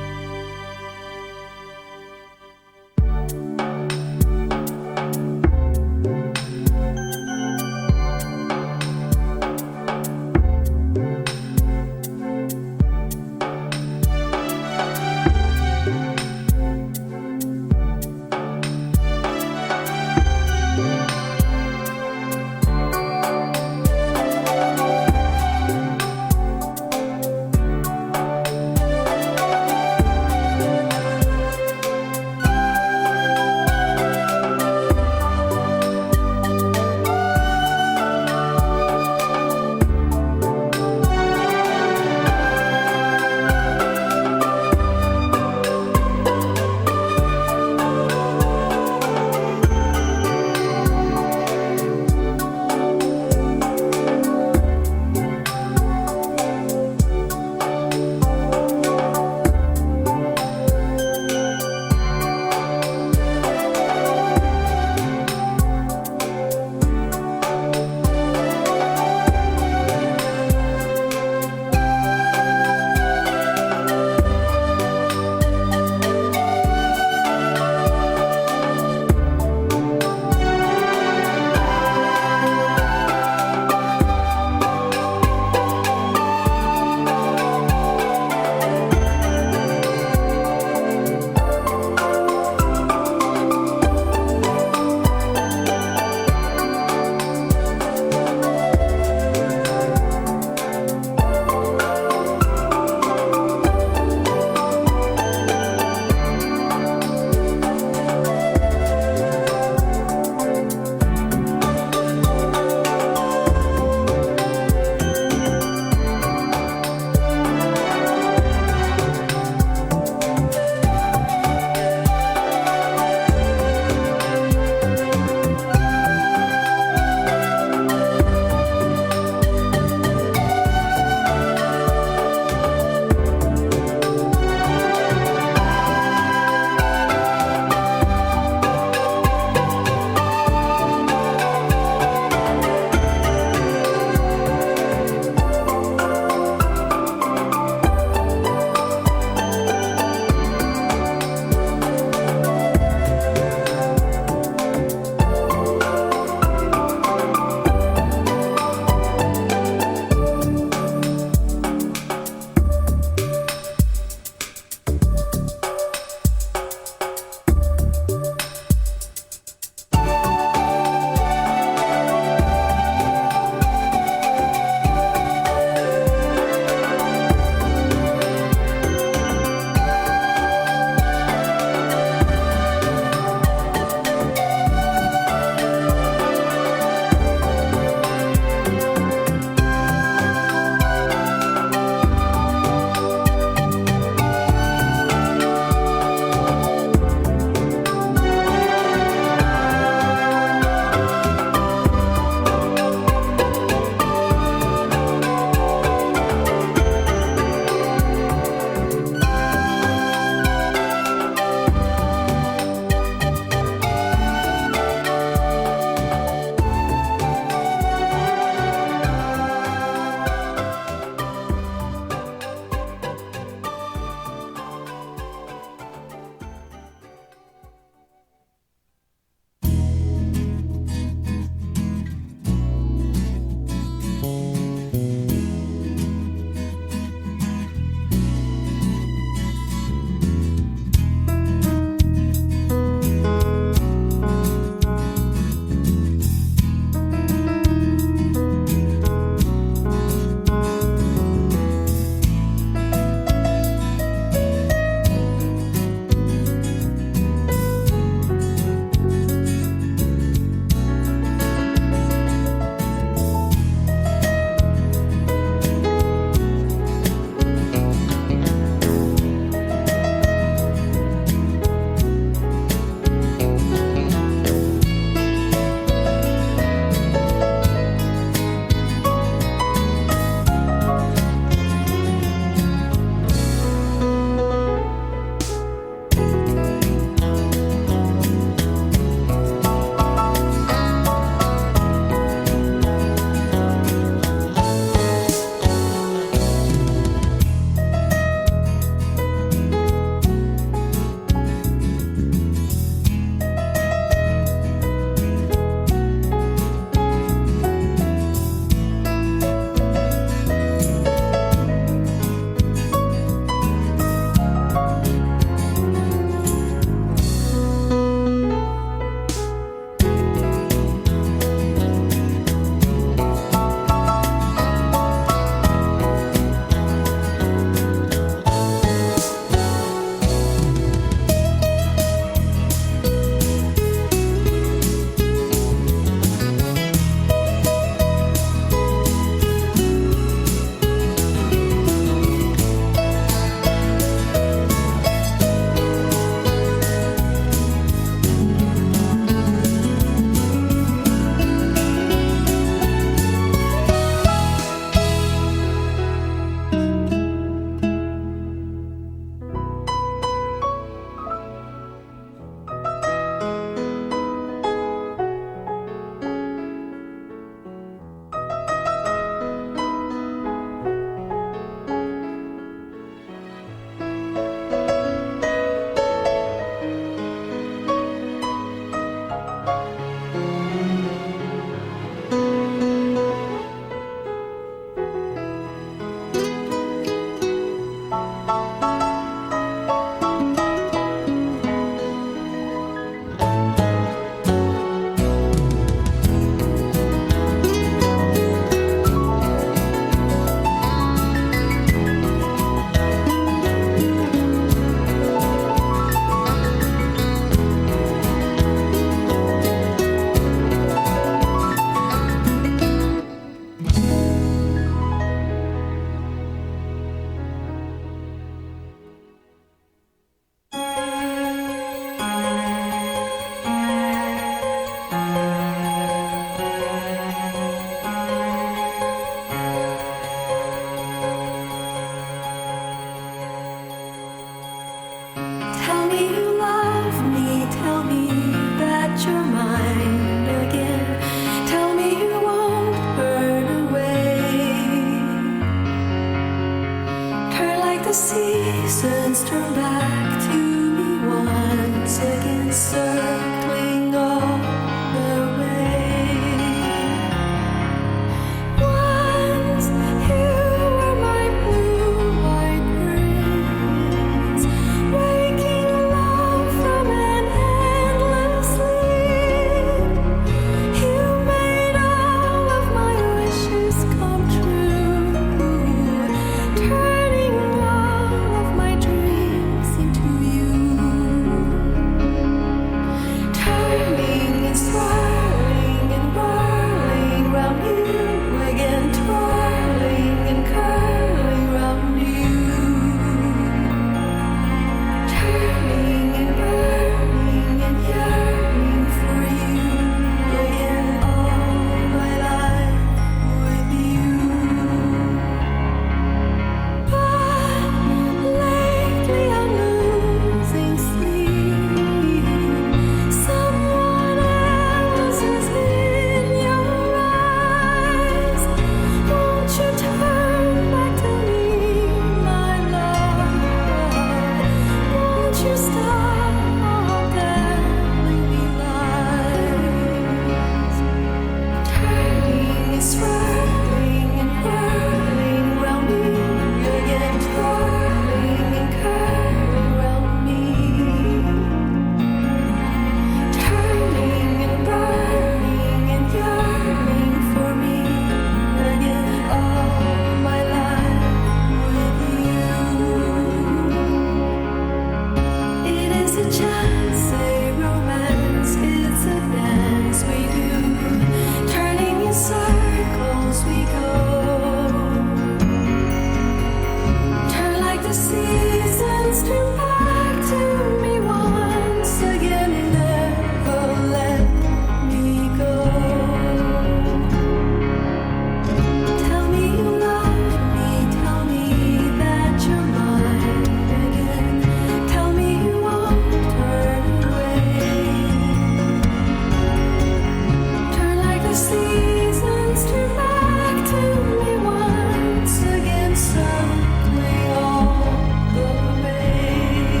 seasons turn back to me once again, circling all the way,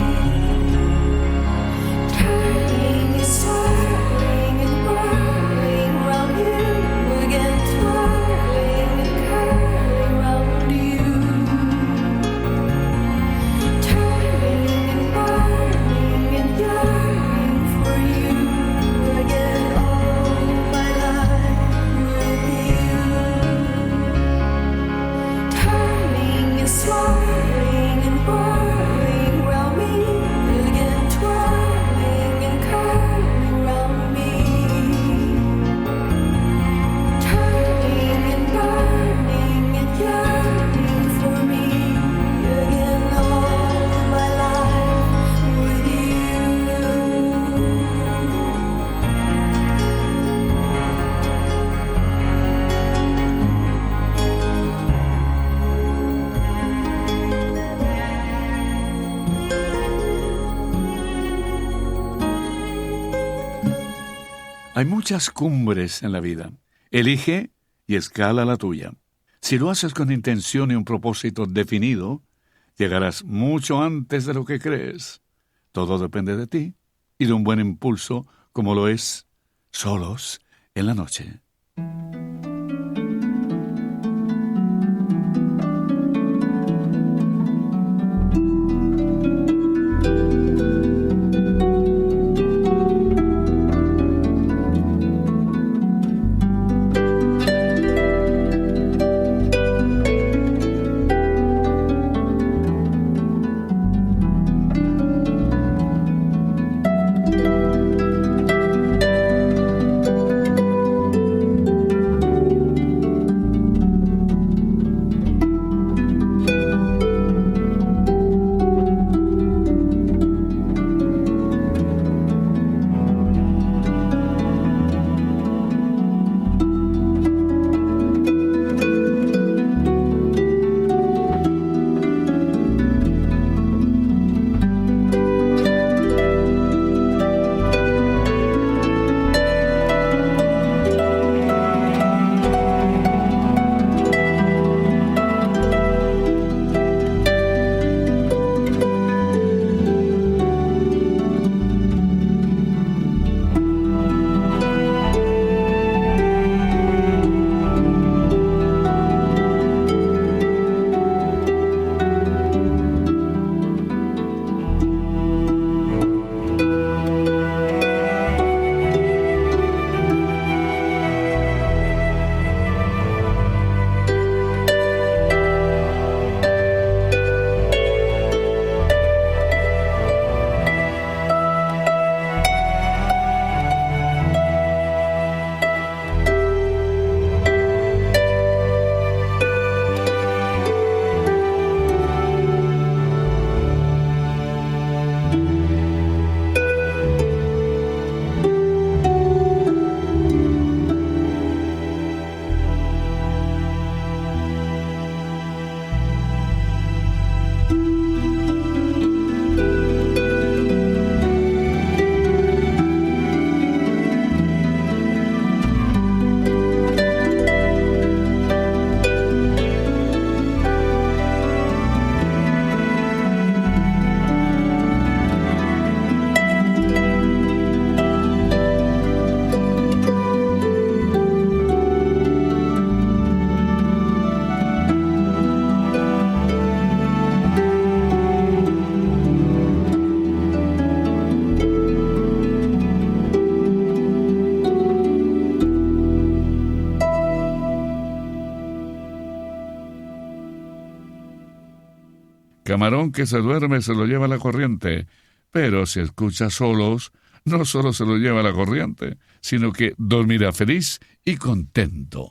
turning and swirling and whirling round you again, twirling and curling round you, turning and burning and yearning for you again, all my life with you, turning and swirling and whirling round me again, twirling and curling round me, turning and burning and yearning for me again, all my life with you. Hay muchas cumbres en la vida. Elige y escala la tuya. Si lo haces con intención y un propósito definido, llegarás mucho antes de lo que crees. Todo depende de ti y de un buen impulso como lo es Solos en la Noche. Camarón que se duerme se lo lleva la corriente, pero si escucha Solos, no solo se lo lleva la corriente, sino que dormirá feliz y contento.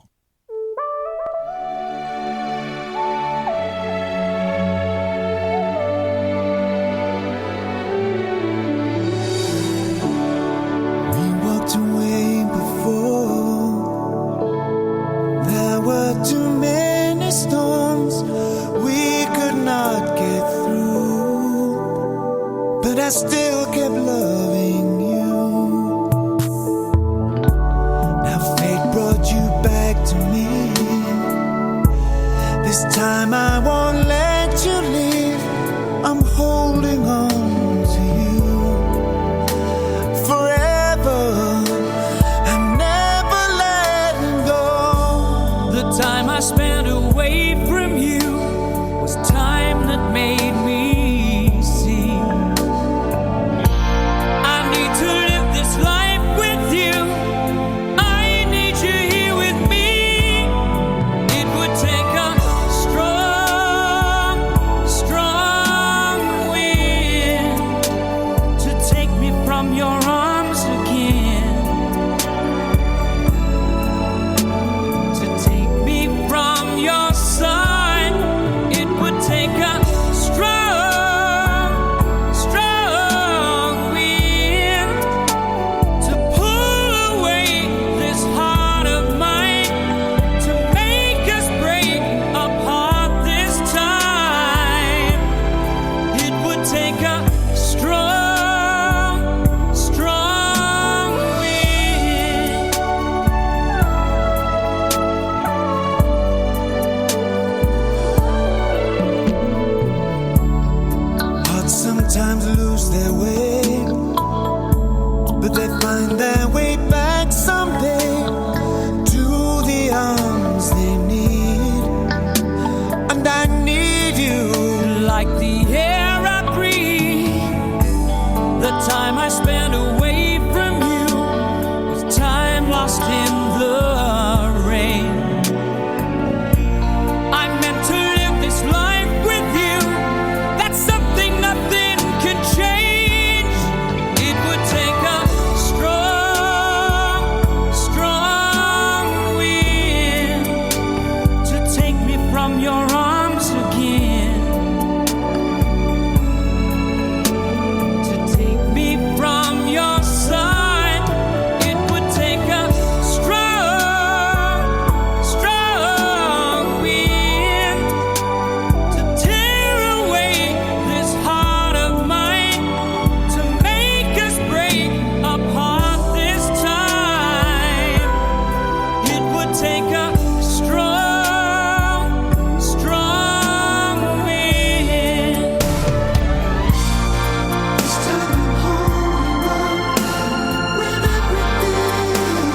We walked away before. There were too many storms we could not get through, but I still kept loving you. Now fate brought time I won't let you leave. I'm holding on to you forever. I'm never letting go. The time I spent away from you was time that made me see I need to live this life with you. I need you here with me. It would take a strong, strong wind to take me from your arms again, to take me from your side. It would take a strong, strong wind to pull away this heart of mine, to make us break apart this time. It would take a strong, strong wind. Hearts sometimes lose their way, but they find their way back someday to the arms they need. And I need you. Like the air I breathe, the time I spent away from you was time lost in the rain. I'm meant to live this life with you. That's something nothing can change. It would take a strong, strong wind to take me from your arms again, to take me from your side. It would take a strong, strong wind to tear away this heart of mine, to make us break apart this time. It would take a strong, strong wind. This time I'm holding on with everything.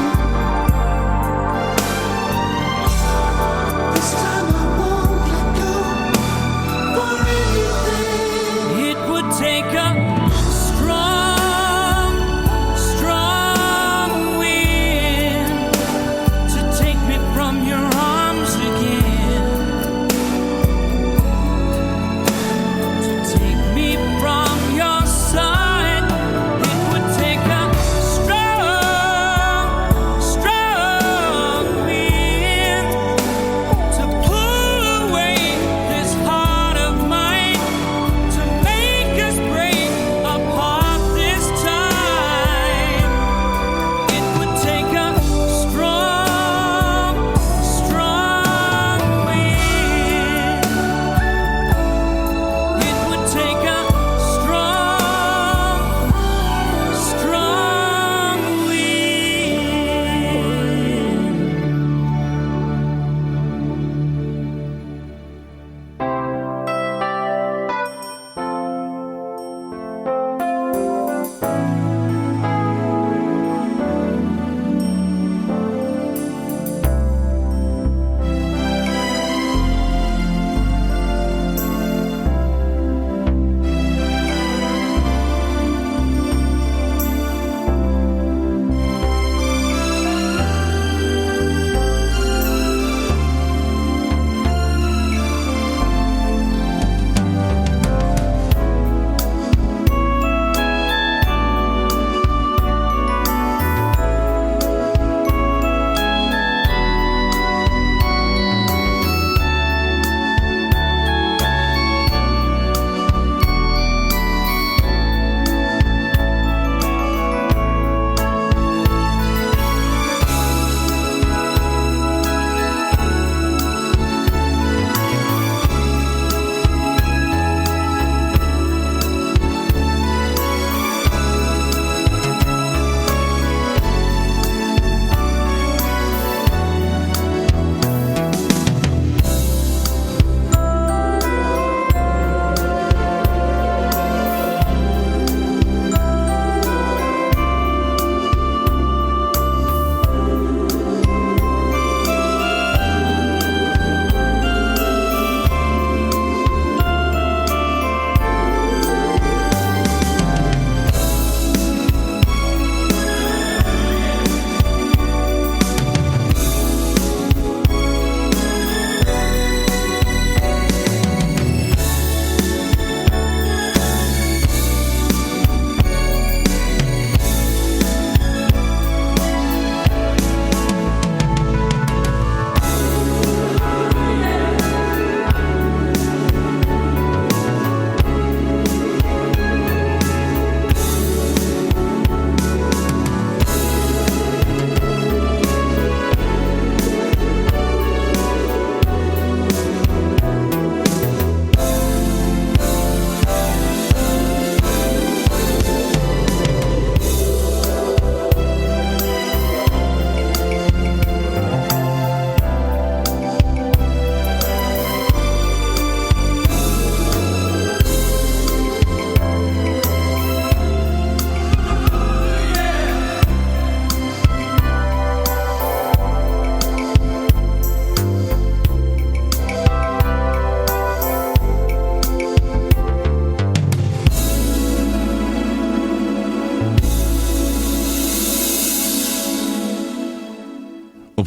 This time I won't let go for anything. It would take a strong, strong wind to take me from your arms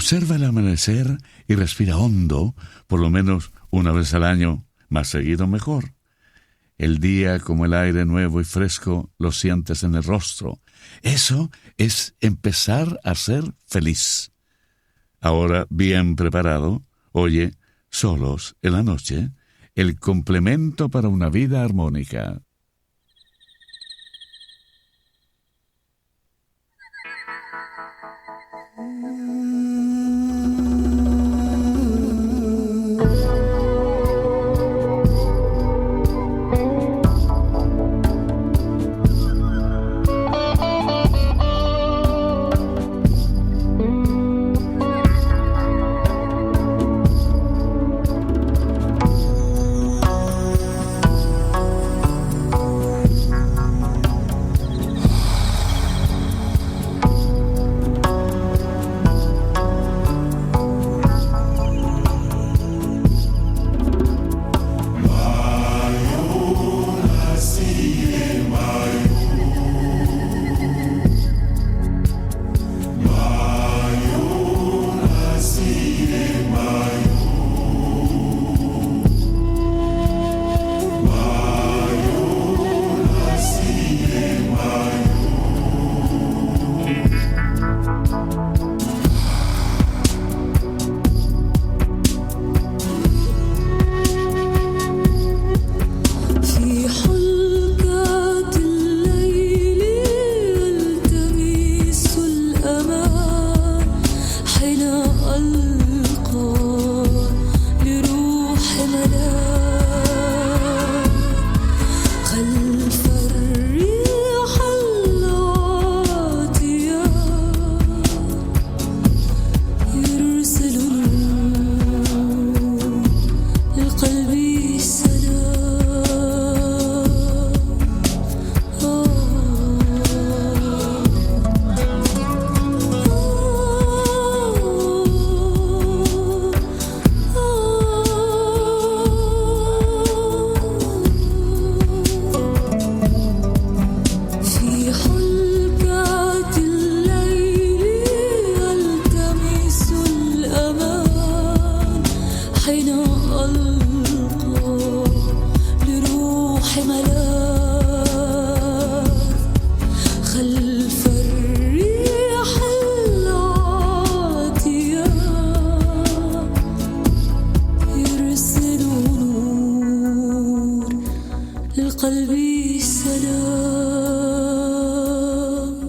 Observa el amanecer y respira hondo, por lo menos una vez al año, más seguido mejor. El día, como el aire nuevo y fresco, lo sientes en el rostro. Eso es empezar a ser feliz. Ahora, bien preparado, oye, Solos en la noche, el complemento para una vida armónica. قلبي سلام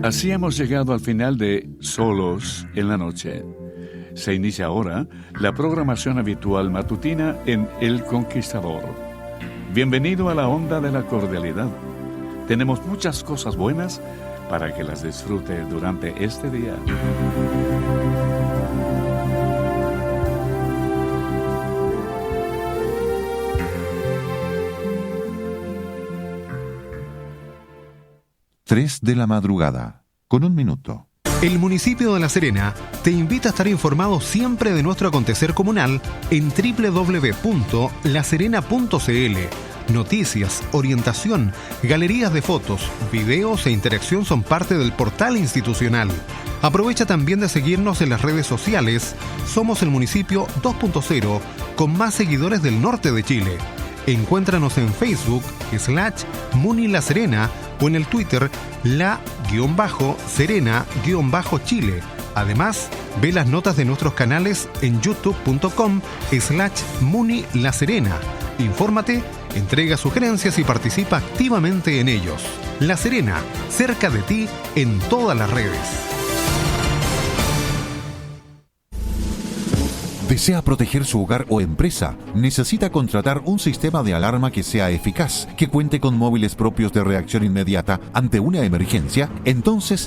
Así hemos llegado al final de Solos en la Noche. Se inicia ahora la programación habitual matutina en El Conquistador. Bienvenido a la onda de la cordialidad. Tenemos muchas cosas buenas para que las disfrute durante este día. Tres de la madrugada, con 1 minuto. El municipio de La Serena te invita a estar informado siempre de nuestro acontecer comunal en www.laserena.cl. Noticias, orientación, galerías de fotos, videos e interacción son parte del portal institucional. Aprovecha también de seguirnos en las redes sociales. Somos el municipio 2.0 con más seguidores del norte de Chile. Encuéntranos en Facebook /Muni La Serena o en el Twitter la-serena-chile. Además, ve las notas de nuestros canales en youtube.com/Muni La Serena. Infórmate, entrega sugerencias y participa activamente en ellos. La Serena, cerca de ti en todas las redes. ¿Desea proteger su hogar o empresa? ¿Necesita contratar un sistema de alarma que sea eficaz, que cuente con móviles propios de reacción inmediata ante una emergencia? Entonces